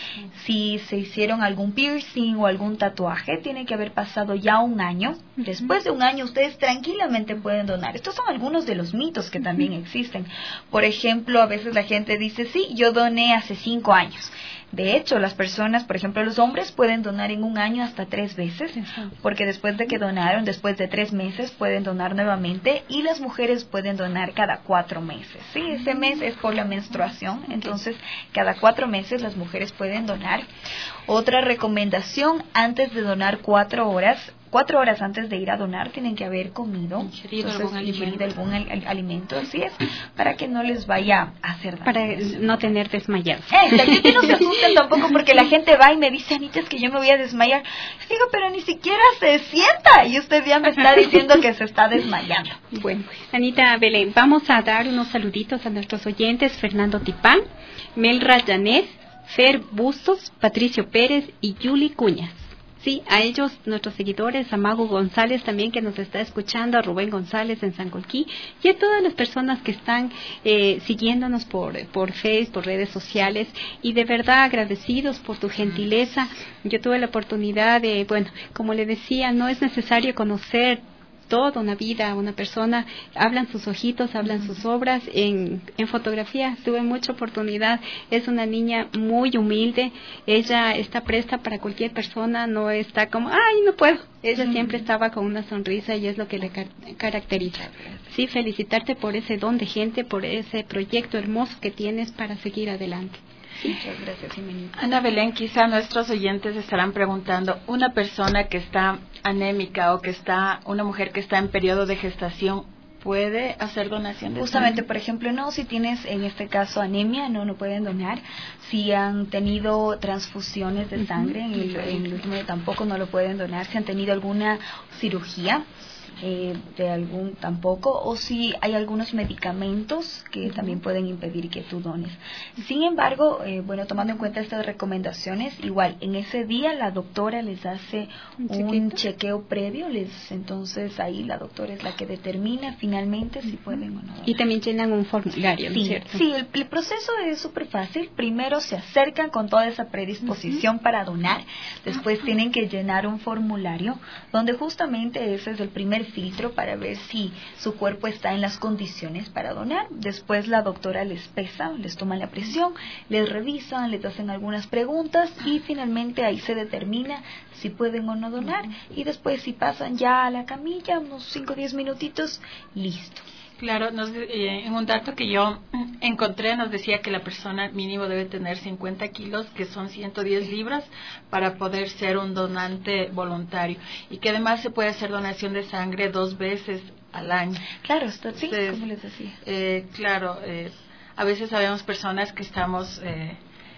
Si se hicieron algún piercing o algún tatuaje, tiene que haber pasado ya un año. Después de un año, ustedes tranquilamente pueden donar. Estos son algunos de los mitos que también existen. Por ejemplo, a veces la gente dice, sí, yo doné hace cinco años. De hecho, las personas, por ejemplo, los hombres pueden donar en un año hasta tres veces, porque después de que donaron, después de tres meses, pueden donar nuevamente, y las mujeres pueden donar cada cuatro meses. Sí, ese mes es por la menstruación, entonces cada cuatro meses las mujeres pueden donar. Otra recomendación, antes de donar cuatro horas, Cuatro horas antes de ir a donar tienen que haber comido, ingerido entonces, algún ingerido alimento. algún al- alimento, así es, para que no les vaya a hacer daño. Para no tener desmayados. Eh, la gente no se asusten tampoco porque la gente va y me dice, Anita, es que yo me voy a desmayar. Digo, pero ni siquiera se sienta y usted ya me está diciendo que se está desmayando. Bueno, Anita Belén, vamos a dar unos saluditos a nuestros oyentes: Fernando Tipán, Melra Llanes, Fer Bustos, Patricio Pérez y Yuli Cuñas. Sí, a ellos, nuestros seguidores, a Mago González también, que nos está escuchando, a Rubén González en San Colquí, y a todas las personas que están eh, siguiéndonos por, por Facebook, por redes sociales, y de verdad agradecidos por tu gentileza. Yo tuve la oportunidad de, bueno, como le decía, no es necesario conocer toda una vida, una persona, hablan sus ojitos, hablan sus obras. En, en fotografía tuve mucha oportunidad. Es una niña muy humilde, ella está presta para cualquier persona, no está como, ay, no puedo. Ella siempre estaba con una sonrisa y es lo que le car caracteriza. Sí, felicitarte por ese don de gente, por ese proyecto hermoso que tienes para seguir adelante. Sí, muchas gracias, Jimenita. Ana Belén, quizá nuestros oyentes estarán preguntando, una persona que está anémica o que está, una mujer que está en periodo de gestación, ¿puede hacer donación de Justamente, sangre? por ejemplo, no, si tienes en este caso anemia, no, no pueden donar. Si han tenido transfusiones de sangre, en el, en el último tampoco no lo pueden donar. Si han tenido alguna cirugía, Eh, de algún tampoco, o si hay algunos medicamentos que también pueden impedir que tú dones. Sin embargo, eh, bueno, tomando en cuenta estas recomendaciones, igual en ese día la doctora les hace un, un chequeo previo, les entonces ahí la doctora es la que determina finalmente si pueden o no donar. Y también llenan un formulario, ¿no es Sí, cierto? sí, el, el proceso es súper fácil. Primero se acercan con toda esa predisposición uh-huh. para donar. Después uh-huh. tienen que llenar un formulario donde justamente ese es el primer filtro para ver si su cuerpo está en las condiciones para donar. Después la doctora les pesa, les toma la presión, les revisan, les hacen algunas preguntas y finalmente ahí se determina si pueden o no donar. Y después si pasan ya a la camilla, unos cinco o diez minutitos, listo. Claro, nos, eh, en un dato que yo encontré nos decía que la persona mínimo debe tener cincuenta kilos, que son ciento diez libras, para poder ser un donante voluntario, y que además se puede hacer donación de sangre dos veces al año. Claro, esto sí, Entonces, como les decía. Eh, claro, eh, a veces sabemos personas que estamos eh,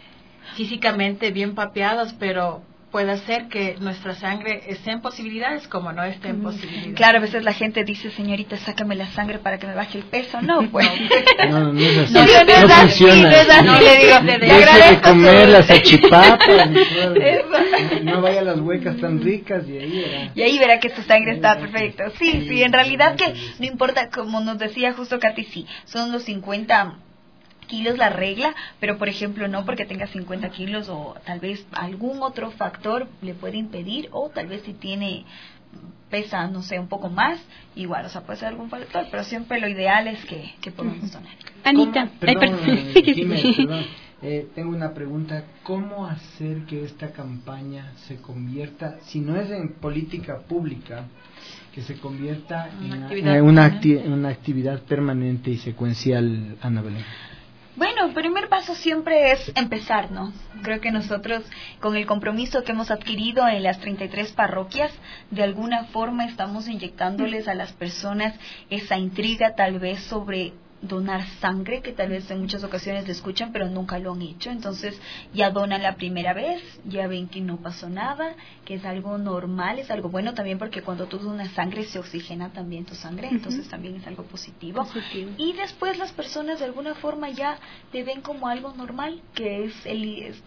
físicamente bien papeados, pero puede ser que nuestra sangre esté en posibilidades como no esté en posibilidades. Claro, a veces la gente dice, señorita, sácame la sangre para que me baje el peso. No, pues. No, no, no es así. No, no, no, no es funciona. así, no es así. No, Le digo, le le agradezco de comer su- las achipapas. No vaya a las huecas tan ricas y ahí era. Y ahí verá que su sangre está perfecta. Sí, sí, en realidad que no importa, como nos decía justo Katy, sí, son los cincuenta kilos la regla, pero por ejemplo no porque tenga cincuenta kilos o tal vez algún otro factor le puede impedir, o tal vez si tiene, pesa, no sé, un poco más, igual, o sea, puede ser algún factor, pero siempre lo ideal es que, que podamos donar. Anita, Perdón, ay, perdón. eh, Jiménez, perdón. Eh, tengo una pregunta. ¿Cómo hacer que esta campaña se convierta, si no es en política pública, que se convierta Una en actividad una, permanente. acti- una actividad permanente y secuencial, Ana Belén? Bueno, el primer paso siempre es empezar, ¿no? Creo que nosotros, con el compromiso que hemos adquirido en las treinta y tres parroquias, de alguna forma estamos inyectándoles a las personas esa intriga tal vez sobre donar sangre, que tal vez en muchas ocasiones le escuchan, pero nunca lo han hecho. Entonces ya donan la primera vez, ya ven que no pasó nada, que es algo normal, es algo bueno también, porque cuando tú donas sangre se oxigena también tu sangre, uh-huh. entonces también es algo positivo. positivo. Y después las personas de alguna forma ya te ven como algo normal, que es el es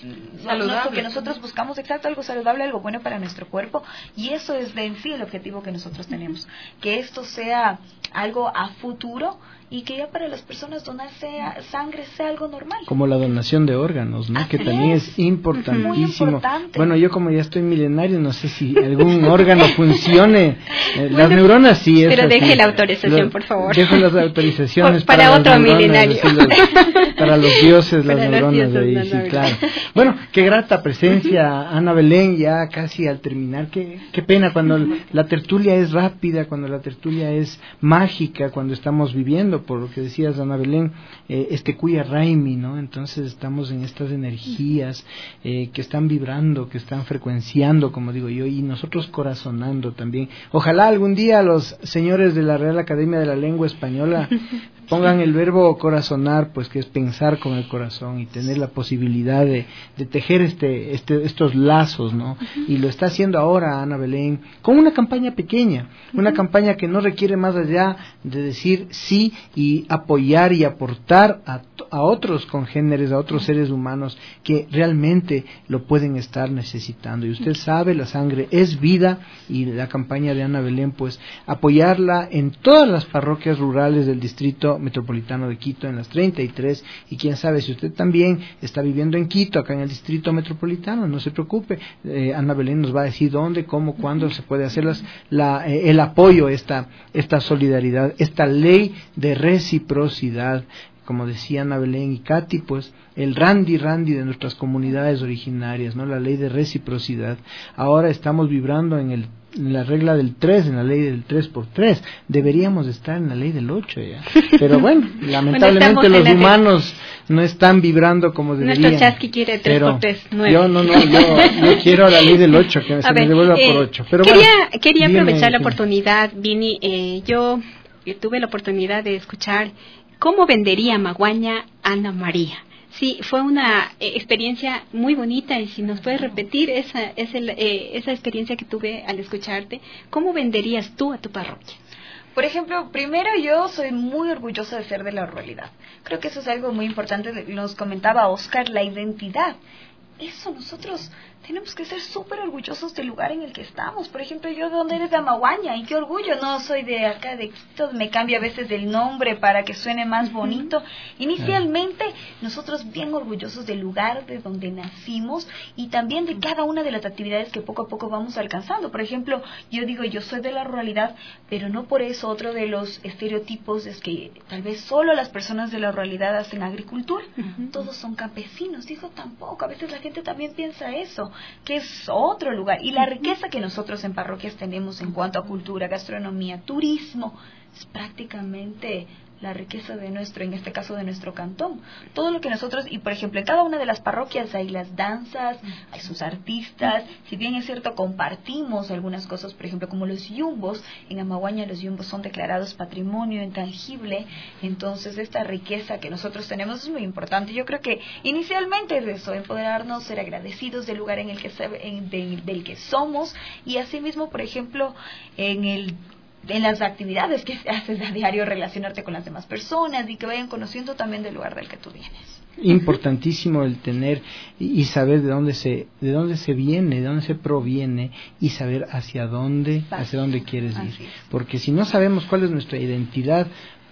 lo que nosotros buscamos, exacto, algo saludable, algo bueno para nuestro cuerpo, y eso es de en sí el objetivo que nosotros tenemos, uh-huh. que esto sea algo a futuro y que ya para las personas donar sea, sangre sea algo normal. Como la donación de órganos, ¿no? Así que también es, es importantísimo. Muy importante. Bueno, yo como ya estoy milenario, no sé si algún órgano funcione. Eh, bueno, las neuronas sí. Pero deje así. La autorización, lo, por favor. Dejo las autorizaciones para, para otro neuronas, milenario. Decir, los, para los dioses, las para neuronas los de ahí, sí, claro. Bueno, qué grata presencia, Ana Belén, ya casi al terminar. Qué, qué pena cuando la tertulia es rápida, cuando la tertulia es mágica, cuando estamos viviendo, por lo que decías, Ana Belén, eh, este cuya Raimi, ¿no? Entonces estamos en estas energías eh, que están vibrando, que están frecuenciando, como digo yo, y nosotros corazonando también. Ojalá algún día los señores de la Real Academia de la Lengua Española pongan el verbo corazonar, pues que es pensar con el corazón y tener la posibilidad de, de tejer este, este, estos lazos, ¿no? Y lo está haciendo ahora Ana Belén con una campaña pequeña, una campaña que no requiere más allá de decir sí y apoyar y aportar a, a otros congéneres, a otros seres humanos que realmente lo pueden estar necesitando. Y usted sabe, la sangre es vida, y la campaña de Ana Belén, pues apoyarla en todas las parroquias rurales del distrito metropolitano de Quito, en las treinta y tres, y quién sabe si usted también está viviendo en Quito, acá en el distrito metropolitano, no se preocupe, eh, Ana Belén nos va a decir dónde, cómo, cuándo se puede hacer las, la, eh, el apoyo, esta, esta solidaridad, esta ley de reciprocidad, como decía Ana Belén y Katy, pues el Randy Randy de nuestras comunidades originarias, ¿no? La ley de reciprocidad. Ahora estamos vibrando en el en la regla del tres, en la ley del tres por tres, deberíamos estar en la ley del ocho ya, pero bueno, lamentablemente bueno, los humanos que... no están vibrando como deberían. Nuestro Chasqui quiere tres por tres, nueve. Yo no, no, yo, yo quiero la ley del ocho, que a se ver, me devuelva eh, por ocho. Pero quería bueno, quería aprovechar dime, la oportunidad, Vini, eh, yo eh, tuve la oportunidad de escuchar cómo vendería Maguaña Ana María. Sí, fue una eh, experiencia muy bonita, y si nos puedes repetir esa esa, eh, esa experiencia que tuve al escucharte, ¿cómo venderías tú a tu parroquia? Por ejemplo, primero yo soy muy orgullosa de ser de la ruralidad. Creo que eso es algo muy importante, nos comentaba Oscar, la identidad. Eso nosotros tenemos que ser súper orgullosos del lugar en el que estamos. Por ejemplo, yo de dónde eres, de Amaguaña, y qué orgullo, no soy de acá de Quito, me cambia a veces el nombre para que suene más bonito. Inicialmente, nosotros bien orgullosos del lugar de donde nacimos y también de cada una de las actividades que poco a poco vamos alcanzando. Por ejemplo, yo digo, yo soy de la ruralidad, pero no por eso otro de los estereotipos es que tal vez solo las personas de la ruralidad hacen agricultura, uh-huh. todos son campesinos. Digo, tampoco, a veces la gente también piensa eso, que es otro lugar, y la riqueza que nosotros en parroquias tenemos en cuanto a cultura, gastronomía, turismo, es prácticamente la riqueza de nuestro, en este caso de nuestro cantón. Todo lo que nosotros, y por ejemplo en cada una de las parroquias hay las danzas, hay sus artistas, si bien es cierto compartimos algunas cosas, por ejemplo como los yumbos, en Amaguaña los yumbos son declarados patrimonio intangible, entonces esta riqueza que nosotros tenemos es muy importante. Yo creo que inicialmente es eso, empoderarnos, ser agradecidos del lugar en el que se, en, de, del que somos, y asimismo por ejemplo en el en las actividades que haces a diario, relacionarte con las demás personas y que vayan conociendo también del lugar del que tú vienes. Importantísimo el tener y saber de dónde se de dónde se viene, de dónde se proviene, y saber hacia dónde hacia dónde quieres ir, porque si no sabemos cuál es nuestra identidad,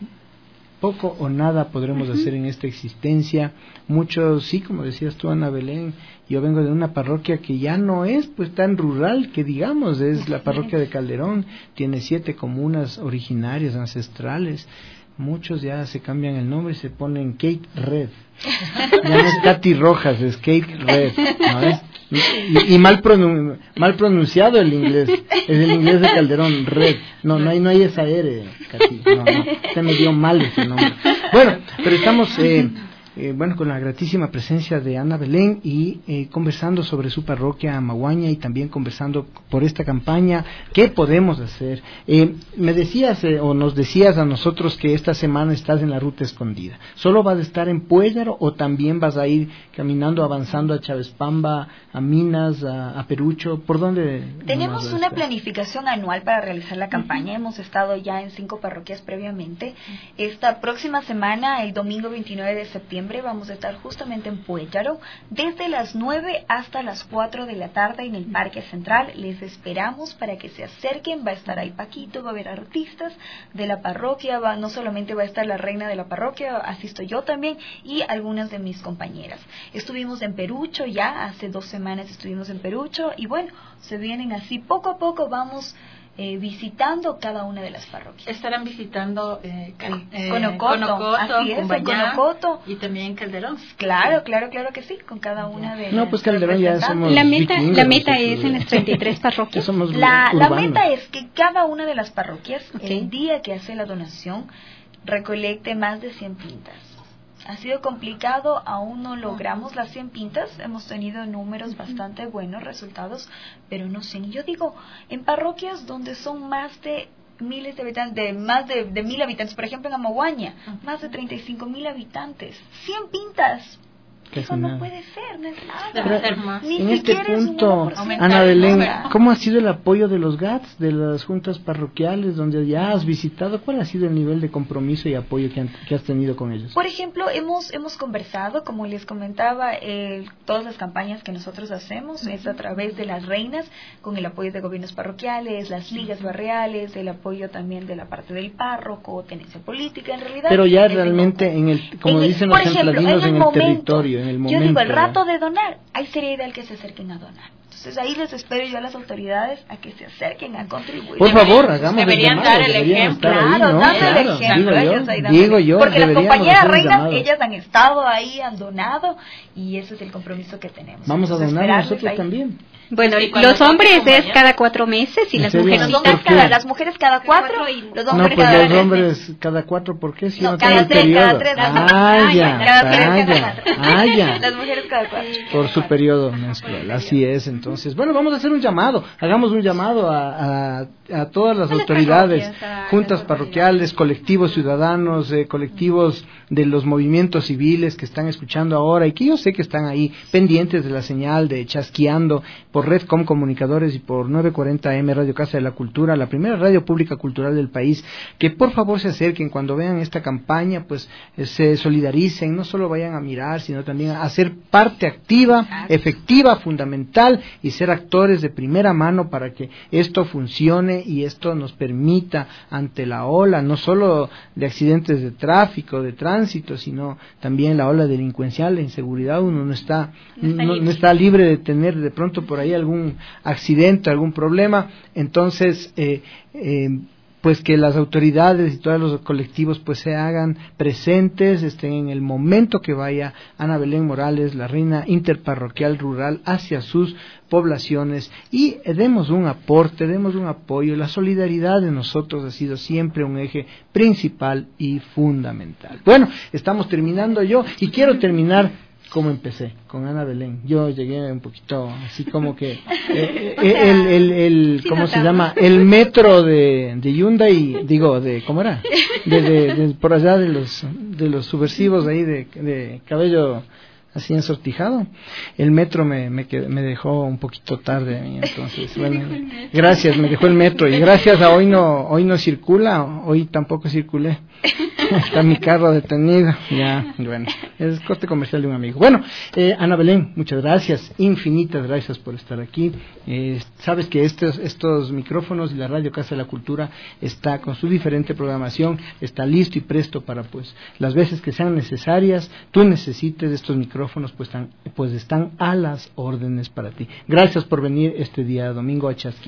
poco o nada podremos uh-huh. hacer en esta existencia. Muchos, sí, como decías tú, Ana Belén, yo vengo de una parroquia que ya no es pues tan rural que digamos, es la parroquia de Calderón, tiene siete comunas originarias, ancestrales. Muchos ya se cambian el nombre y se ponen Kate Red. Ya no es Katy Rojas, es Kate Red, ¿no es? Y, y mal, pronun, mal pronunciado el inglés, es el inglés de Calderón, Red. No, no hay, no hay esa R, Katy, no, no, se me dio mal ese nombre. Bueno, pero estamos, eh, eh, bueno, con la gratísima presencia de Ana Belén y eh, conversando sobre su parroquia Amaguaña y también conversando por esta campaña, ¿qué podemos hacer? Eh, me decías eh, o nos decías a nosotros que esta semana estás en la ruta escondida. ¿Solo vas a estar en Puéllaro o también vas a ir caminando, avanzando a Chavespamba, a Minas, a, a Perucho? ¿Por dónde? Tenemos una planificación anual para realizar la campaña. Uh-huh. Hemos estado ya en cinco parroquias previamente. Esta próxima semana, el domingo veintinueve de septiembre, vamos a estar justamente en Puéllaro, desde las nueve hasta las cuatro de la tarde en el Parque Central. Les esperamos para que se acerquen. Va a estar ahí Paquito, va a haber artistas de la parroquia, va, no solamente va a estar la reina de la parroquia, asisto yo también y algunas de mis compañeras. Estuvimos en Perucho ya, hace dos semanas estuvimos en Perucho y bueno, se vienen así, poco a poco vamos Eh, visitando cada una de las parroquias. Estarán visitando eh, Cal, eh, Conocoto, Conocoto, así es, Conocoto y también Calderón. Claro, claro, claro que sí, con cada una de No, pues Calderón ya somos La meta, vikingos, la meta nosotros, es en las treinta y tres parroquias. La, la meta es que cada una de las parroquias, okay, el día que hace la donación, recolecte más de cien pintas. Ha sido complicado, aún no logramos las cien pintas, hemos tenido números bastante buenos, resultados, pero no sé, yo digo, en parroquias donde son más de miles de habitantes, de más de, de mil habitantes, por ejemplo en Amaguaña, uh-huh, más de treinta y cinco mil habitantes, cien pintas. Eso no puede ser, no es nada. Debe ser más. Ni en este punto, Ana Belén, ¿cómo ha sido el apoyo de los G A T S, de las juntas parroquiales, donde ya has visitado? ¿Cuál ha sido el nivel de compromiso y apoyo que, han, que has tenido con ellos? Por ejemplo, hemos hemos conversado, como les comentaba, eh, todas las campañas que nosotros hacemos uh-huh, es a través de las reinas, con el apoyo de gobiernos parroquiales, las ligas barriales, el apoyo también de la parte del párroco, tenencia política, en realidad. Pero ya realmente, en el, como en dicen el, los centralinos, en el, en el territorio. En el momento, yo digo, el rato de donar, ahí sería ideal que se acerquen a donar. Entonces ahí les espero yo a las autoridades a que se acerquen a contribuir. Por favor, hagamos el deberían llamado, dar el ejemplo. Claro, ahí, ¿no? dando claro, el ejemplo. Digo yo, ellos ahí digo yo, porque las compañeras reinas, llamado. ellas han estado ahí, han donado y ese es el compromiso que tenemos. Vamos Entonces, a donar nosotros ahí. También. Bueno, los hombres es cada cuatro meses y las mujeres los hombres cada, las mujeres cada cuatro y los hombres no, pues cada los hombres cada cuatro, ¿por qué? Si no, no cada tres, cada tres. Ah, ya, cada tres, ah, cada cuatro. Ah, ya. Las mujeres cada cuatro. Por su periodo menstrual, así es. Entonces, bueno, vamos a hacer un llamado, hagamos un llamado a, a, a todas las autoridades, juntas parroquiales, colectivos ciudadanos, eh, colectivos de los movimientos civiles que están escuchando ahora y que yo sé que están ahí pendientes de la señal de Chasqueando por Redcom Comunicadores y por novecientos cuarenta A M Radio Casa de la Cultura, la primera radio pública cultural del país, que por favor se acerquen cuando vean esta campaña, pues eh, se solidaricen, no solo vayan a mirar, sino también a ser parte activa, efectiva, fundamental y ser actores de primera mano para que esto funcione y esto nos permita ante la ola, no solo de accidentes de tráfico, de tránsito, sino también la ola delincuencial, la inseguridad, uno no está, no está, no, no está libre de tener de pronto por ahí algún accidente, algún problema, entonces eh, eh, pues que las autoridades y todos los colectivos pues se hagan presentes, estén en el momento que vaya Ana Belén Morales, la reina interparroquial rural, hacia sus poblaciones y eh, demos un aporte, demos un apoyo. La solidaridad de nosotros ha sido siempre un eje principal y fundamental. Bueno, estamos terminando yo y quiero terminar como empecé, con Ana Belén. Yo llegué un poquito así como que eh, eh, el, el, el ¿cómo sí, se llama? El metro de, de Hyundai, digo, de ¿cómo era? De, de, de, por allá de los de los subversivos ahí de, de cabello así ensortijado. El metro me, me, me dejó un poquito tarde a mí, entonces, bueno, gracias, me dejó el metro y gracias a hoy no hoy no circula, hoy tampoco circulé. Está mi carro detenido, ya, bueno, es corte comercial de un amigo. Bueno, eh, Ana Belén, muchas gracias, infinitas gracias por estar aquí. Eh, sabes que estos estos micrófonos y la Radio Casa de la Cultura está con su diferente programación, está listo y presto para pues las veces que sean necesarias, tú necesites estos micrófonos, pues están, pues están a las órdenes para ti. Gracias por venir este día domingo a Chasqueando.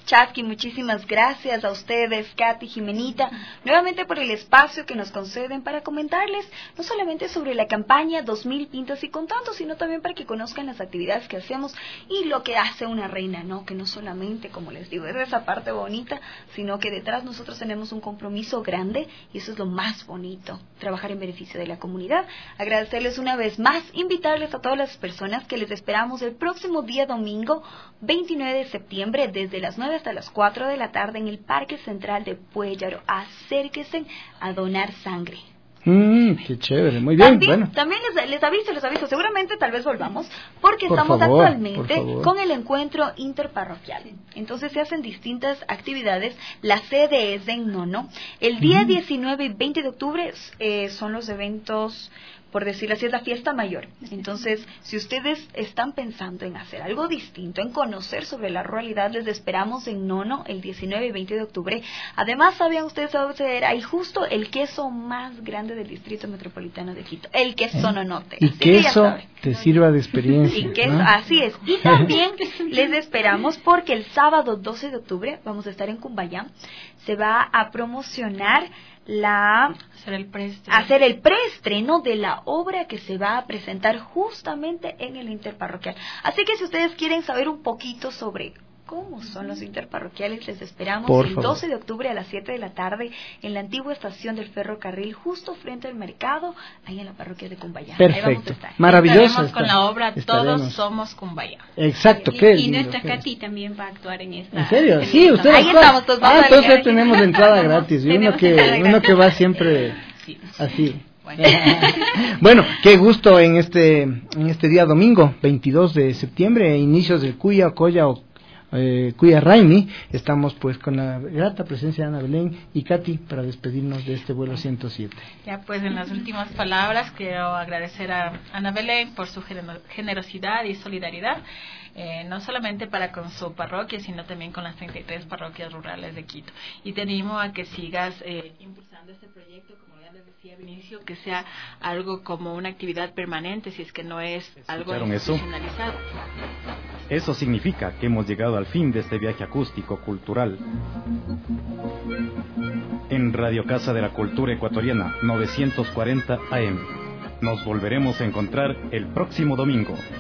Chasqui, muchísimas gracias a ustedes, Katy, Jimenita, nuevamente por el espacio que nos conceden para comentarles no solamente sobre la campaña dos mil Pintas y Contando, sino también para que conozcan las actividades que hacemos y lo que hace una reina, ¿no? Que no solamente, como les digo, es esa parte bonita, sino que detrás nosotros tenemos un compromiso grande y eso es lo más bonito, trabajar en beneficio de la comunidad. Agradecerles una vez más, invitarles a todas las personas que les esperamos el próximo día domingo veintinueve de septiembre desde las nueve hasta las cuatro de la tarde en el Parque Central de Puellaro. Acérquense a donar sangre. Mm, qué chévere, muy bien. También, bueno. también les, les aviso, les aviso, seguramente tal vez volvamos, porque Por estamos favor, actualmente por favor. con el encuentro interparroquial. Entonces se hacen distintas actividades, la sede es en Nono. El día diecinueve y veinte de octubre eh, son los eventos, por decirlo así, es la fiesta mayor. Entonces, si ustedes están pensando en hacer algo distinto, en conocer sobre la ruralidad, les esperamos en Nono el diecinueve y veinte de octubre. Además, ¿sabían ustedes a ver ahí justo el queso más grande del Distrito Metropolitano de Quito? El queso nonote. Y Así que que ya eso saben. te sirva de experiencia. Y que ¿no? así es. Y también les esperamos porque el sábado doce de octubre vamos a estar en Cumbayá. Se va a promocionar la hacer el preestreno. hacer el preestreno de la obra que se va a presentar justamente en el interparroquial. Así que si ustedes quieren saber un poquito sobre cómo son los interparroquiales, les esperamos Por el favor. doce de octubre a las siete de la tarde en la antigua estación del ferrocarril, justo frente al mercado, ahí en la parroquia de Cumbayá. Ahí vamos a Perfecto, estar. maravilloso. Estaremos con está- la obra estaremos. Todos Somos Cumbaya. Exacto, Y, qué y lindo, nuestra qué- Katy también va a actuar en esta. ¿En serio? en Sí, esta- usted Ahí actúa. estamos, todos vamos Ah, a entonces llegar. tenemos la entrada gratis. Y uno Tenemos que, entrada uno gratis. que va siempre Sí. así. Bueno. Bueno, qué gusto en este en este día domingo, veintidós de septiembre, inicios del Cuya, Coya o eh, Cuya Raimi. Estamos pues con la grata presencia de Ana Belén y Katy para despedirnos de este vuelo ciento siete. Ya pues en las últimas palabras quiero agradecer a Ana Belén por su geno- generosidad y solidaridad, eh, no solamente para con su parroquia, sino también con las treinta y tres parroquias rurales de Quito. Y te animo a que sigas eh, impulsando este proyecto, como ya les decía al inicio, que sea algo como una actividad permanente, si es que no es algo ¿Escucharon eso? institucionalizado. Eso significa que hemos llegado al fin de este viaje acústico cultural. En Radio Casa de la Cultura Ecuatoriana novecientos cuarenta A M. Nos volveremos a encontrar el próximo domingo.